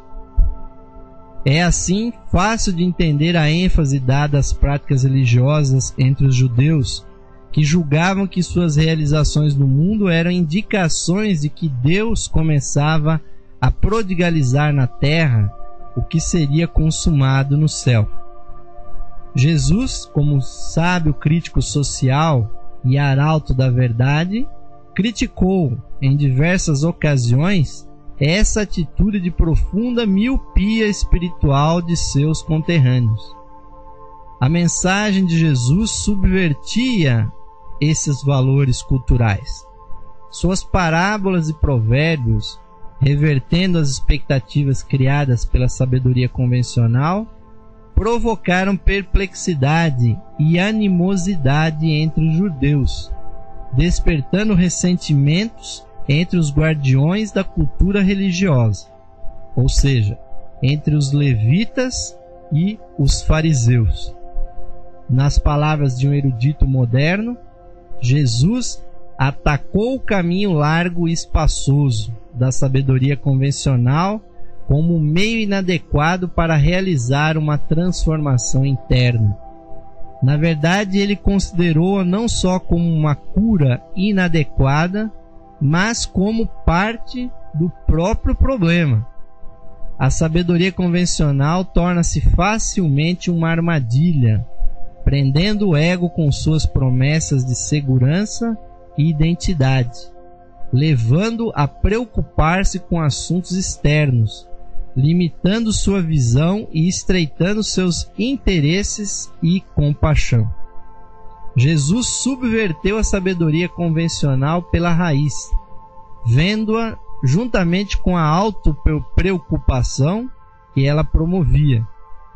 [SPEAKER 1] É assim fácil de entender a ênfase dada às práticas religiosas entre os judeus, que julgavam que suas realizações no mundo eram indicações de que Deus começava a prodigalizar na terra o que seria consumado no céu. Jesus, como sábio crítico social e arauto da verdade, criticou em diversas ocasiões essa atitude de profunda miopia espiritual de seus conterrâneos. A mensagem de Jesus subvertia esses valores culturais. Suas parábolas e provérbios, revertendo as expectativas criadas pela sabedoria convencional, provocaram perplexidade e animosidade entre os judeus, despertando ressentimentos entre os guardiões da cultura religiosa, ou seja, entre os levitas e os fariseus. Nas palavras de um erudito moderno, Jesus atacou o caminho largo e espaçoso da sabedoria convencional como um meio inadequado para realizar uma transformação interna. Na verdade, ele considerou-a não só como uma cura inadequada, mas como parte do próprio problema. A sabedoria convencional torna-se facilmente uma armadilha, prendendo o ego com suas promessas de segurança e identidade, levando a preocupar-se com assuntos externos, limitando sua visão e estreitando seus interesses e compaixão. Jesus subverteu a sabedoria convencional pela raiz, vendo-a juntamente com a autopreocupação que ela promovia.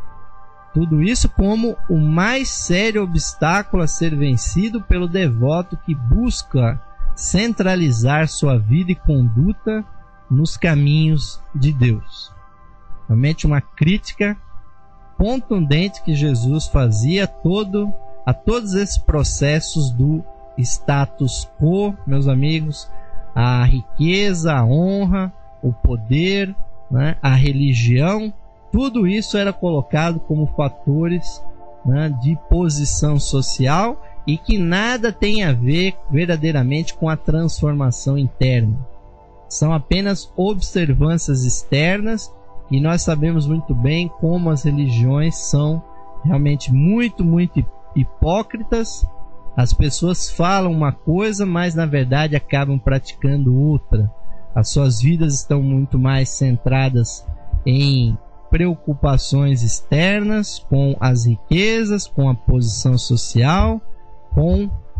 [SPEAKER 1] Tudo isso como o mais sério obstáculo a ser vencido pelo devoto que busca centralizar sua vida e conduta nos caminhos de Deus. Realmente uma crítica contundente que Jesus fazia todo, a todos esses processos do status quo, meus amigos, a riqueza, a honra, o poder, né, a religião. Tudo isso era colocado como fatores, né, de posição social e que nada tem a ver verdadeiramente com a transformação interna. São apenas observâncias externas e nós sabemos muito bem como as religiões são realmente muito, muito hipócritas. As pessoas falam uma coisa, mas na verdade acabam praticando outra. As suas vidas estão muito mais centradas em preocupações externas, com as riquezas, com a posição social, com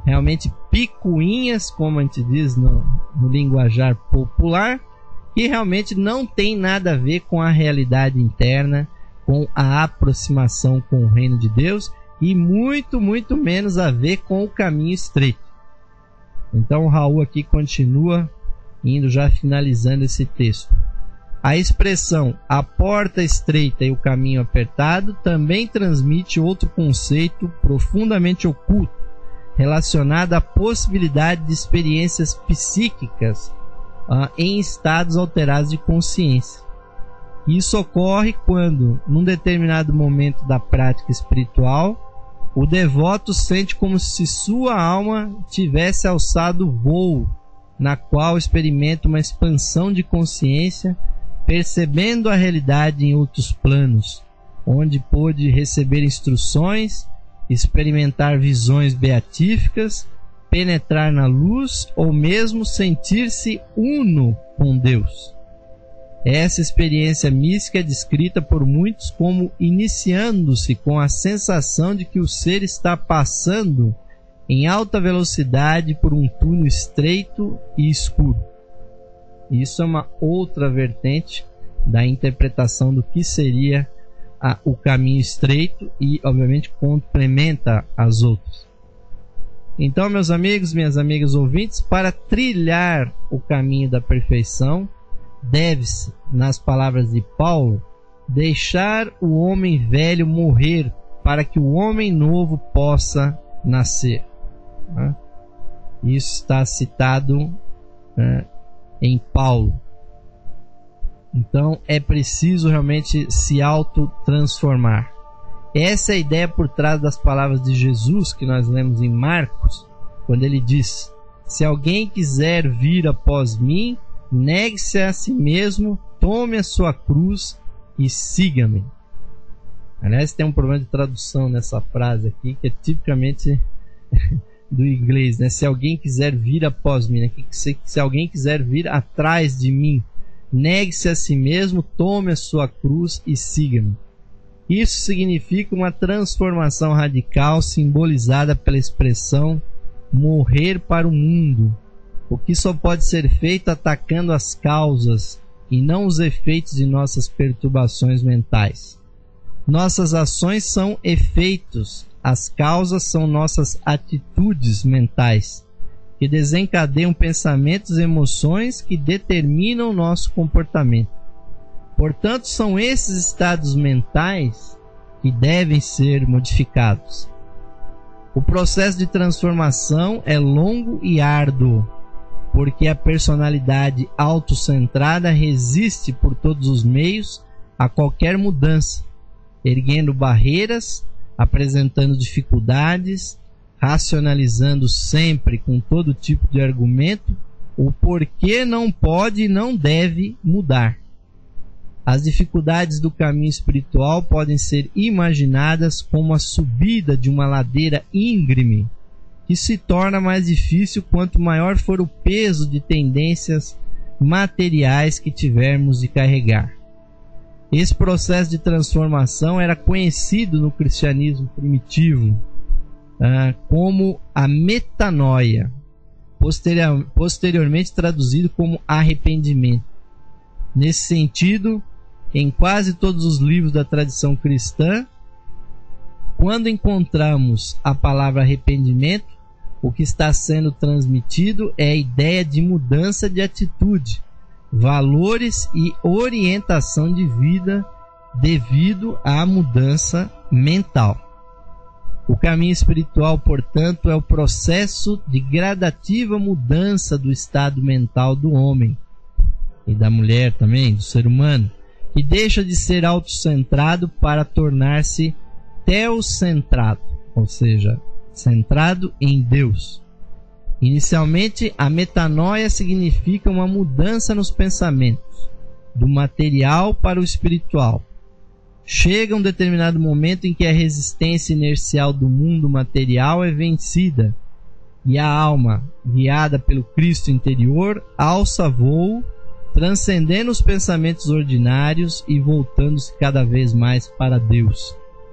[SPEAKER 1] realmente picuinhas, como a gente diz no, no linguajar popular, que realmente não tem nada a ver com a realidade interna, com a aproximação com o reino de Deus, e muito, muito menos a ver com o caminho estreito. Então o Raul aqui continua, indo já finalizando esse texto. A expressão a porta estreita e o caminho apertado também transmite outro conceito profundamente oculto, relacionado à possibilidade de experiências psíquicas uh, em estados alterados de consciência. Isso ocorre quando, num determinado momento da prática espiritual, o devoto sente como se sua alma tivesse alçado voo, na qual experimenta uma expansão de consciência, percebendo a realidade em outros planos, onde pôde receber instruções, experimentar visões beatíficas, penetrar na luz ou mesmo sentir-se uno com Deus. Essa experiência mística é descrita por muitos como iniciando-se com a sensação de que o ser está passando em alta velocidade por um túnel estreito e escuro. Isso é uma outra vertente da interpretação do que seria a, o caminho estreito e, obviamente, complementa as outras. Então, meus amigos, minhas amigas ouvintes, para trilhar o caminho da perfeição, deve-se, nas palavras de Paulo, deixar o homem velho morrer para que o homem novo possa nascer. Isso está citado né, em Paulo. Então é preciso realmente se autotransformar. Essa é a ideia por trás das palavras de Jesus que nós lemos em Marcos, quando ele diz: se alguém quiser vir após mim, negue-se a si mesmo, tome a sua cruz e siga-me. Aliás, tem um problema de tradução nessa frase aqui, que é tipicamente do inglês, né? Se alguém quiser vir após mim, né? se, se alguém quiser vir atrás de mim, negue-se a si mesmo, tome a sua cruz e siga-me. Isso significa uma transformação radical simbolizada pela expressão morrer para o mundo, o que só pode ser feito atacando as causas e não os efeitos de nossas perturbações mentais. Nossas ações são efeitos, as causas são nossas atitudes mentais, que desencadeiam pensamentos e emoções que determinam nosso comportamento. Portanto, são esses estados mentais que devem ser modificados. O processo de transformação é longo e árduo, porque a personalidade autocentrada resiste por todos os meios a qualquer mudança, erguendo barreiras, apresentando dificuldades, racionalizando sempre com todo tipo de argumento o porquê não pode e não deve mudar. As dificuldades do caminho espiritual podem ser imaginadas como a subida de uma ladeira íngreme, que se torna mais difícil quanto maior for o peso de tendências materiais que tivermos de carregar. Esse processo de transformação era conhecido no cristianismo primitivo ah, como a metanoia, posterior, posteriormente traduzido como arrependimento. Nesse sentido, em quase todos os livros da tradição cristã, quando encontramos a palavra arrependimento, o que está sendo transmitido é a ideia de mudança de atitude, valores e orientação de vida devido à mudança mental. O caminho espiritual, portanto, é o processo de gradativa mudança do estado mental do homem e da mulher também, do ser humano, que deixa de ser autocentrado para tornar-se teocentrado, ou seja, centrado em Deus. Inicialmente, a metanoia significa uma mudança nos pensamentos, do material para o espiritual. Chega um determinado momento em que a resistência inercial do mundo material é vencida e a alma, guiada pelo Cristo interior, alça voo, transcendendo os pensamentos ordinários e voltando-se cada vez mais para Deus.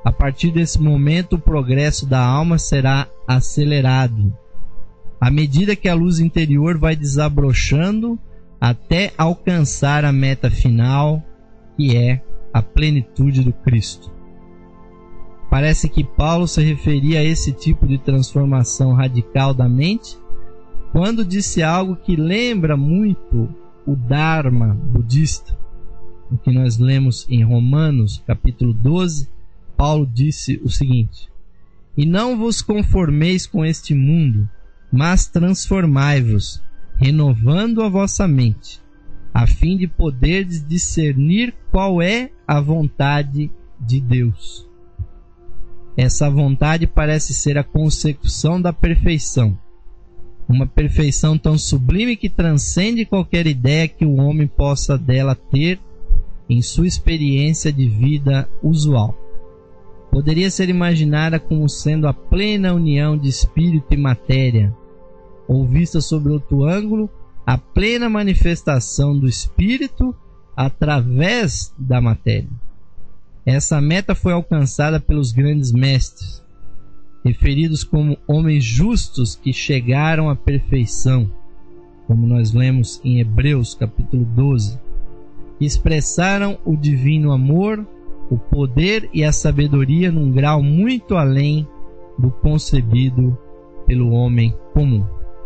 [SPEAKER 1] A partir desse momento, o progresso da alma será acelerado, à medida que a luz interior vai desabrochando até alcançar a meta final, que é a plenitude do Cristo. Parece que Paulo se referia a esse tipo de transformação radical da mente quando disse algo que lembra muito o Dharma budista. O que nós lemos em Romanos, capítulo doze, Paulo disse o seguinte: e não vos conformeis com este mundo, mas transformai-vos, renovando a vossa mente, a fim de poderdes discernir qual é a vontade de Deus. Essa vontade parece ser a consecução da perfeição, uma perfeição tão sublime que transcende qualquer ideia que o homem possa dela ter em sua experiência de vida usual. Poderia ser imaginada como sendo a plena união de espírito e matéria, ou vista sob outro ângulo, a plena manifestação do espírito através da matéria. Essa meta foi alcançada pelos grandes mestres, referidos como homens justos que chegaram à perfeição, como nós lemos em Hebreus capítulo doze, que expressaram o divino amor, o poder e a sabedoria num grau muito além do concebido pelo homem comum.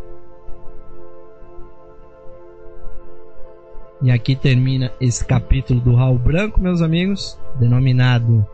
[SPEAKER 1] E aqui termina esse capítulo do Raul Branco, meus amigos, denominado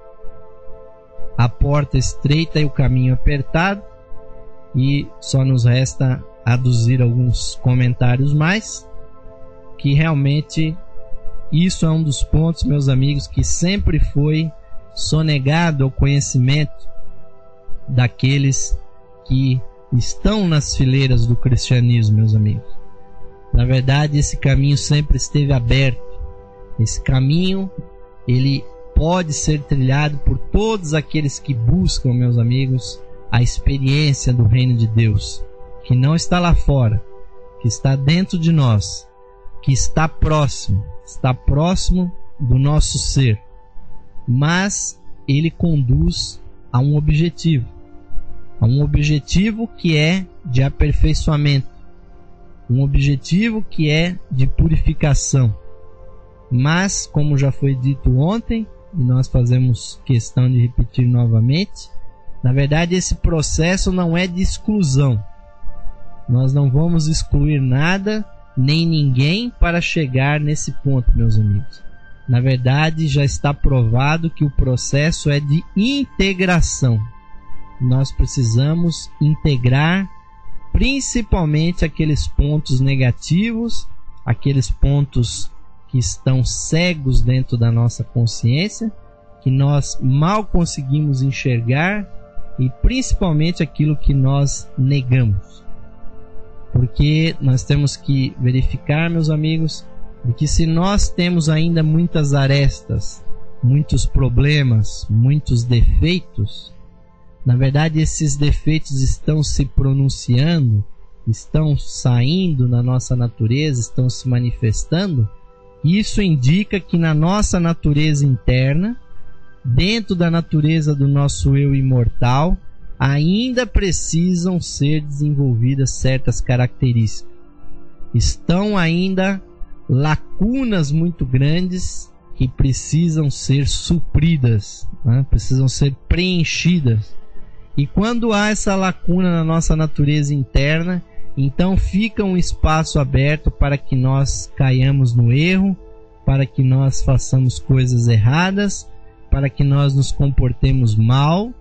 [SPEAKER 1] A Porta Estreita e o Caminho Apertado. E só nos resta aduzir alguns comentários mais, que realmente isso é um dos pontos, meus amigos, que sempre foi sonegado ao conhecimento daqueles que estão nas fileiras do cristianismo, meus amigos. Na verdade, esse caminho sempre esteve aberto. Esse caminho, ele pode ser trilhado por todos aqueles que buscam, meus amigos, a experiência do reino de Deus, que não está lá fora, que está dentro de nós, que está próximo, está próximo do nosso ser, mas ele conduz a um objetivo, a um objetivo que é de aperfeiçoamento, um objetivo que é de purificação. Mas, como já foi dito ontem, e nós fazemos questão de repetir novamente, na verdade esse processo não é de exclusão. Nós não vamos excluir nada nem ninguém para chegar nesse ponto, meus amigos. Na verdade, já está provado que o processo é de integração. Nós precisamos integrar principalmente aqueles pontos negativos, aqueles pontos que estão cegos dentro da nossa consciência, que nós mal conseguimos enxergar, e principalmente aquilo que nós negamos. Porque nós temos que verificar, meus amigos, de que se nós temos ainda muitas arestas, muitos problemas, muitos defeitos, na verdade esses defeitos estão se pronunciando, estão saindo na nossa natureza, estão se manifestando. Isso indica que na nossa natureza interna, dentro da natureza do nosso eu imortal, ainda precisam ser desenvolvidas certas características. Estão ainda lacunas muito grandes que precisam ser supridas, né? Precisam ser preenchidas. E quando há essa lacuna na nossa natureza interna, então fica um espaço aberto para que nós caiamos no erro, para que nós façamos coisas erradas, para que nós nos comportemos mal.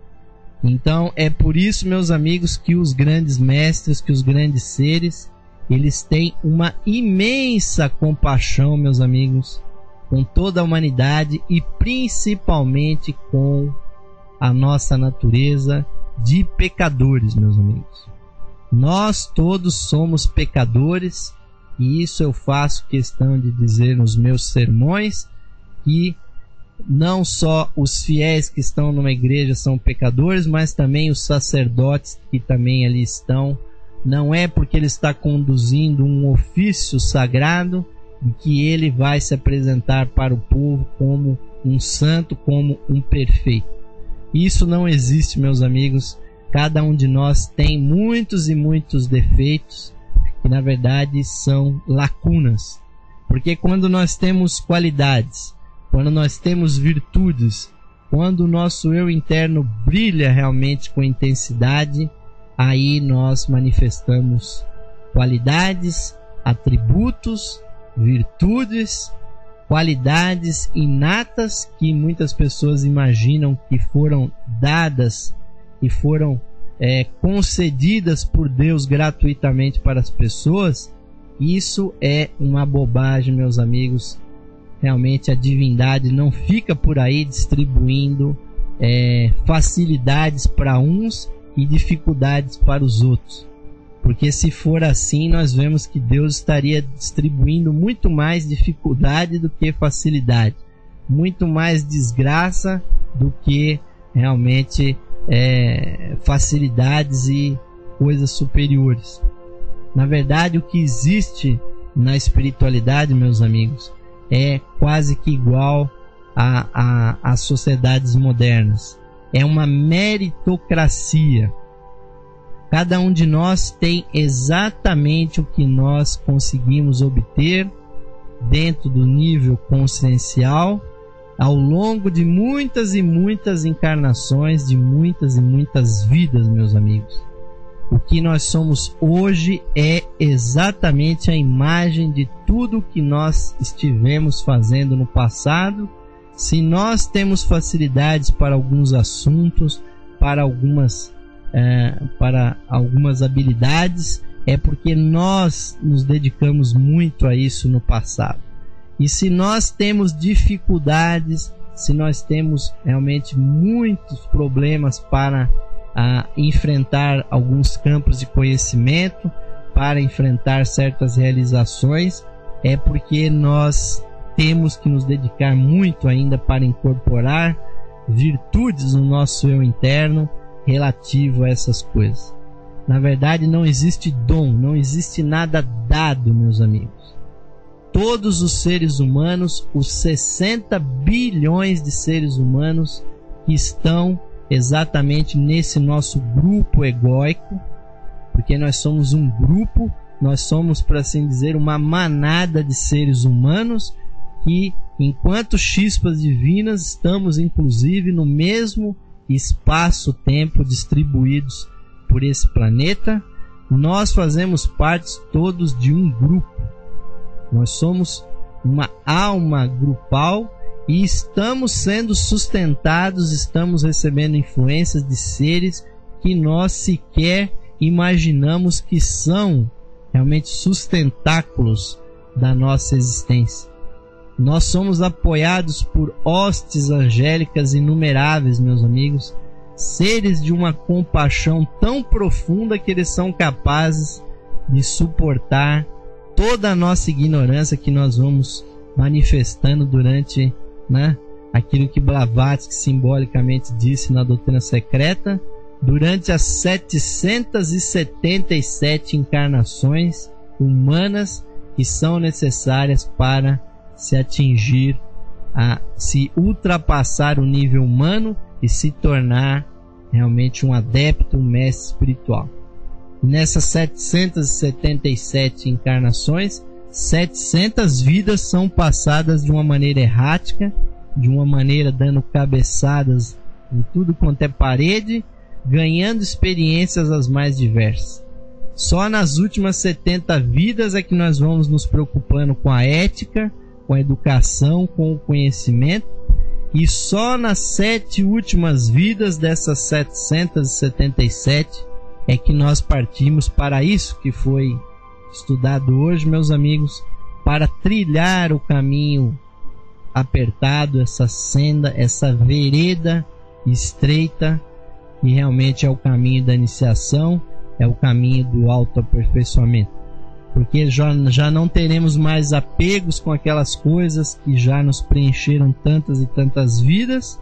[SPEAKER 1] Então é por isso, meus amigos, que os grandes mestres, que os grandes seres, eles têm uma imensa compaixão, meus amigos, com toda a humanidade e principalmente com a nossa natureza de pecadores, meus amigos. Nós todos somos pecadores, e isso eu faço questão de dizer nos meus sermões, que não só os fiéis que estão numa igreja são pecadores, mas também os sacerdotes que também ali estão. Não é porque ele está conduzindo um ofício sagrado que ele vai se apresentar para o povo como um santo, como um perfeito. Isso não existe, meus amigos. Cada um de nós tem muitos e muitos defeitos que na verdade são lacunas. Porque quando nós temos qualidades, quando nós temos virtudes, quando o nosso eu interno brilha realmente com intensidade, aí nós manifestamos qualidades, atributos, virtudes, qualidades inatas que muitas pessoas imaginam que foram dadas e foram é, concedidas por Deus gratuitamente para as pessoas. Isso é uma bobagem, meus amigos. Realmente a divindade não fica por aí distribuindo é, facilidades para uns e dificuldades para os outros. Porque se for assim, nós vemos que Deus estaria distribuindo muito mais dificuldade do que facilidade, muito mais desgraça do que realmente é, facilidades e coisas superiores. Na verdade, o que existe na espiritualidade, meus amigos, é quase que igual às sociedades modernas. É uma meritocracia. Cada um de nós tem exatamente o que nós conseguimos obter dentro do nível consciencial ao longo de muitas e muitas encarnações, de muitas e muitas vidas, meus amigos. O que nós somos hoje é exatamente a imagem de tudo que nós estivemos fazendo no passado. Se nós temos facilidades para alguns assuntos, para algumas, é, para algumas habilidades, é porque nós nos dedicamos muito a isso no passado. E se nós temos dificuldades, se nós temos realmente muitos problemas para a enfrentar alguns campos de conhecimento, para enfrentar certas realizações, é porque nós temos que nos dedicar muito ainda para incorporar virtudes no nosso eu interno relativo a essas coisas. Na verdade, não existe dom, não existe nada dado, meus amigos. Todos os seres humanos, os sessenta bilhões de seres humanos que estão exatamente nesse nosso grupo egóico, porque nós somos um grupo, nós somos, por assim dizer, uma manada de seres humanos que, enquanto chispas divinas, estamos inclusive no mesmo espaço-tempo distribuídos por esse planeta. Nós fazemos parte todos de um grupo. Nós somos uma alma grupal e estamos sendo sustentados, estamos recebendo influências de seres que nós sequer imaginamos que são realmente sustentáculos da nossa existência. Nós somos apoiados por hostes angélicas inumeráveis, meus amigos, seres de uma compaixão tão profunda que eles são capazes de suportar toda a nossa ignorância que nós vamos manifestando durante, né, aquilo que Blavatsky simbolicamente disse na doutrina secreta, durante as setecentas e setenta e sete encarnações humanas que são necessárias para se atingir, a se ultrapassar o nível humano e se tornar realmente um adepto, um mestre espiritual. E nessas setecentas e setenta e sete encarnações, setecentas vidas são passadas de uma maneira errática, de uma maneira dando cabeçadas em tudo quanto é parede, ganhando experiências as mais diversas. Só nas últimas setenta vidas é que nós vamos nos preocupando com a ética, com a educação, com o conhecimento, e só nas sete últimas vidas dessas setecentas e setenta e sete é que nós partimos para isso que foi estudado hoje, meus amigos, para trilhar o caminho apertado, essa senda, essa vereda estreita, que realmente é o caminho da iniciação, é o caminho do autoaperfeiçoamento. Porque já, já não teremos mais apegos com aquelas coisas que já nos preencheram tantas e tantas vidas,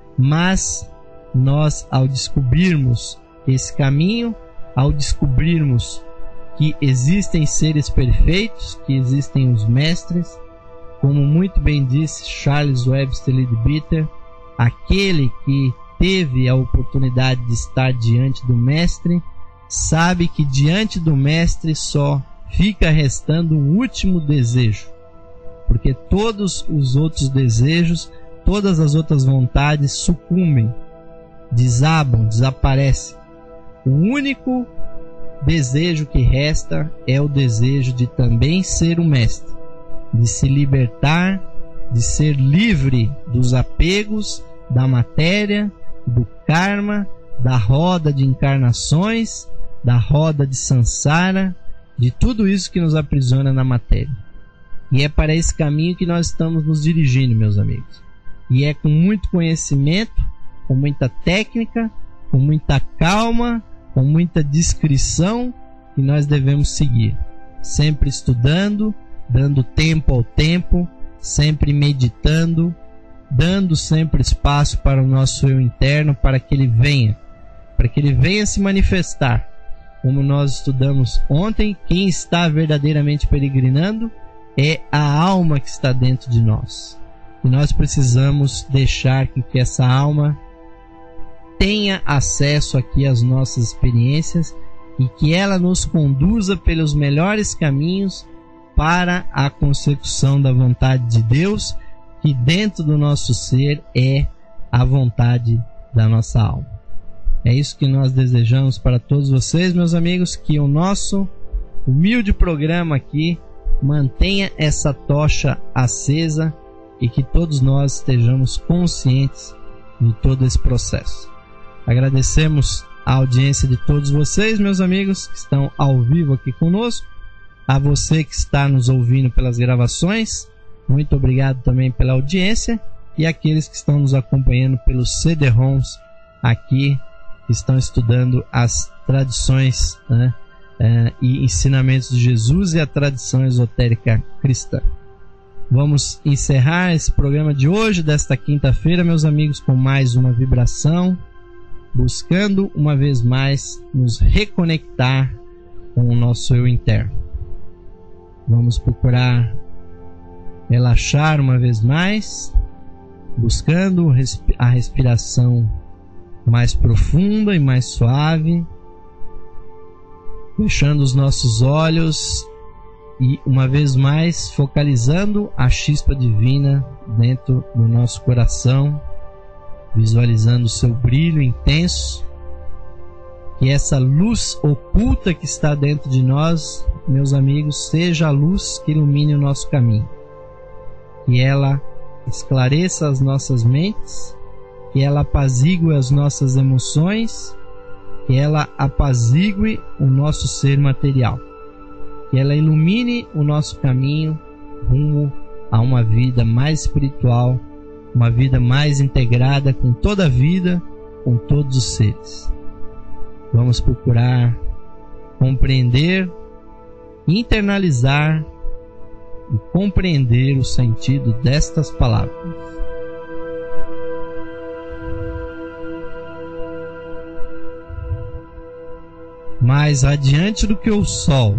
[SPEAKER 1] mas nós, ao descobrirmos esse caminho, ao descobrirmos que existem seres perfeitos, que existem os mestres, como muito bem disse Charles Webster Leadbeater, aquele que teve a oportunidade de estar diante do Mestre, sabe que diante do Mestre só fica restando um último desejo, porque todos os outros desejos, todas as outras vontades sucumbem, desabam, desaparecem. O único desejo que resta é o desejo de também ser o Mestre, de se libertar, de ser livre dos apegos, da matéria, do karma, da roda de encarnações, da roda de samsara, de tudo isso que nos aprisiona na matéria. E é para esse caminho que nós estamos nos dirigindo, meus amigos. E é com muito conhecimento, com muita técnica, com muita calma, com muita discrição que nós devemos seguir. Sempre estudando, dando tempo ao tempo, sempre meditando, dando sempre espaço para o nosso eu interno, para que ele venha, para que ele venha se manifestar. Como nós estudamos ontem, quem está verdadeiramente peregrinando é a alma que está dentro de nós. E nós precisamos deixar que, que essa alma tenha acesso aqui às nossas experiências e que ela nos conduza pelos melhores caminhos para a consecução da vontade de Deus, que dentro do nosso ser é a vontade da nossa alma. É isso que nós desejamos para todos vocês, meus amigos, que o nosso humilde programa aqui mantenha essa tocha acesa e que todos nós estejamos conscientes de todo esse processo. Agradecemos a audiência de todos vocês, meus amigos, que estão ao vivo aqui conosco. A você que está nos ouvindo pelas gravações, muito obrigado também pela audiência. E aqueles que estão nos acompanhando pelos C D-ROMs aqui, que estão estudando as tradições, né, é, e ensinamentos de Jesus e a tradição esotérica cristã. Vamos encerrar esse programa de hoje, desta quinta-feira, meus amigos, com mais uma vibração, buscando uma vez mais nos reconectar com o nosso eu interno. Vamos procurar relaxar uma vez mais, buscando a respiração mais profunda e mais suave, fechando os nossos olhos e uma vez mais focalizando a chispa divina dentro do nosso coração, visualizando o seu brilho intenso, que essa luz oculta que está dentro de nós, meus amigos, seja a luz que ilumine o nosso caminho, que ela esclareça as nossas mentes, que ela apazigue as nossas emoções, que ela apazigue o nosso ser material, que ela ilumine o nosso caminho rumo a uma vida mais espiritual, uma vida mais integrada com toda a vida, com todos os seres. Vamos procurar compreender, internalizar e compreender o sentido destas palavras. Mais radiante do que o sol,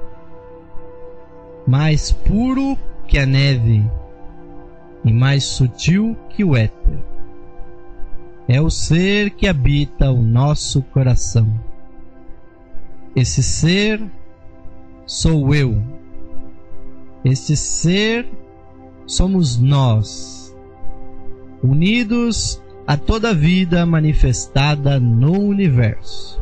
[SPEAKER 1] mais puro que a neve e mais sutil que o éter, é o ser que habita o nosso coração. Esse ser sou eu. Esse ser somos nós, unidos a toda a vida manifestada no universo.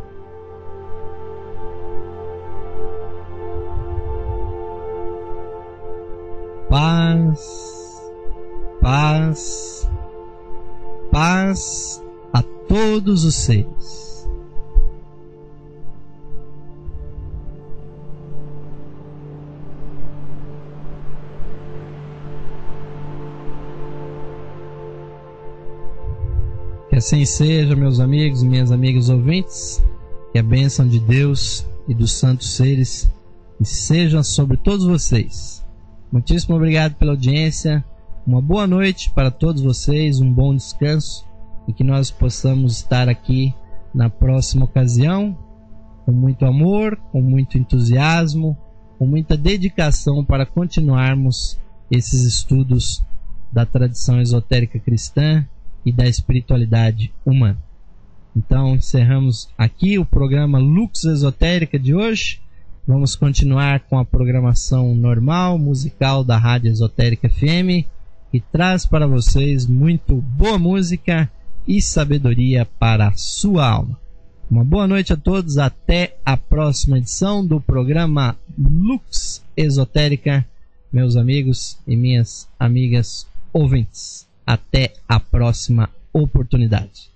[SPEAKER 1] Paz, paz, paz a todos os seres. Que assim seja, meus amigos e minhas amigas ouvintes, que a bênção de Deus e dos santos seres seja sobre todos vocês. Muitíssimo obrigado pela audiência, uma boa noite para todos vocês, um bom descanso e que nós possamos estar aqui na próxima ocasião com muito amor, com muito entusiasmo, com muita dedicação para continuarmos esses estudos da tradição esotérica cristã e da espiritualidade humana. Então encerramos aqui o programa Lux Esotérica de hoje. Vamos continuar com a programação normal, musical da Rádio Esotérica F M, que traz para vocês muito boa música e sabedoria para a sua alma. Uma boa noite a todos, até a próxima edição do programa Lux Esotérica, meus amigos e minhas amigas ouvintes. Até a próxima oportunidade.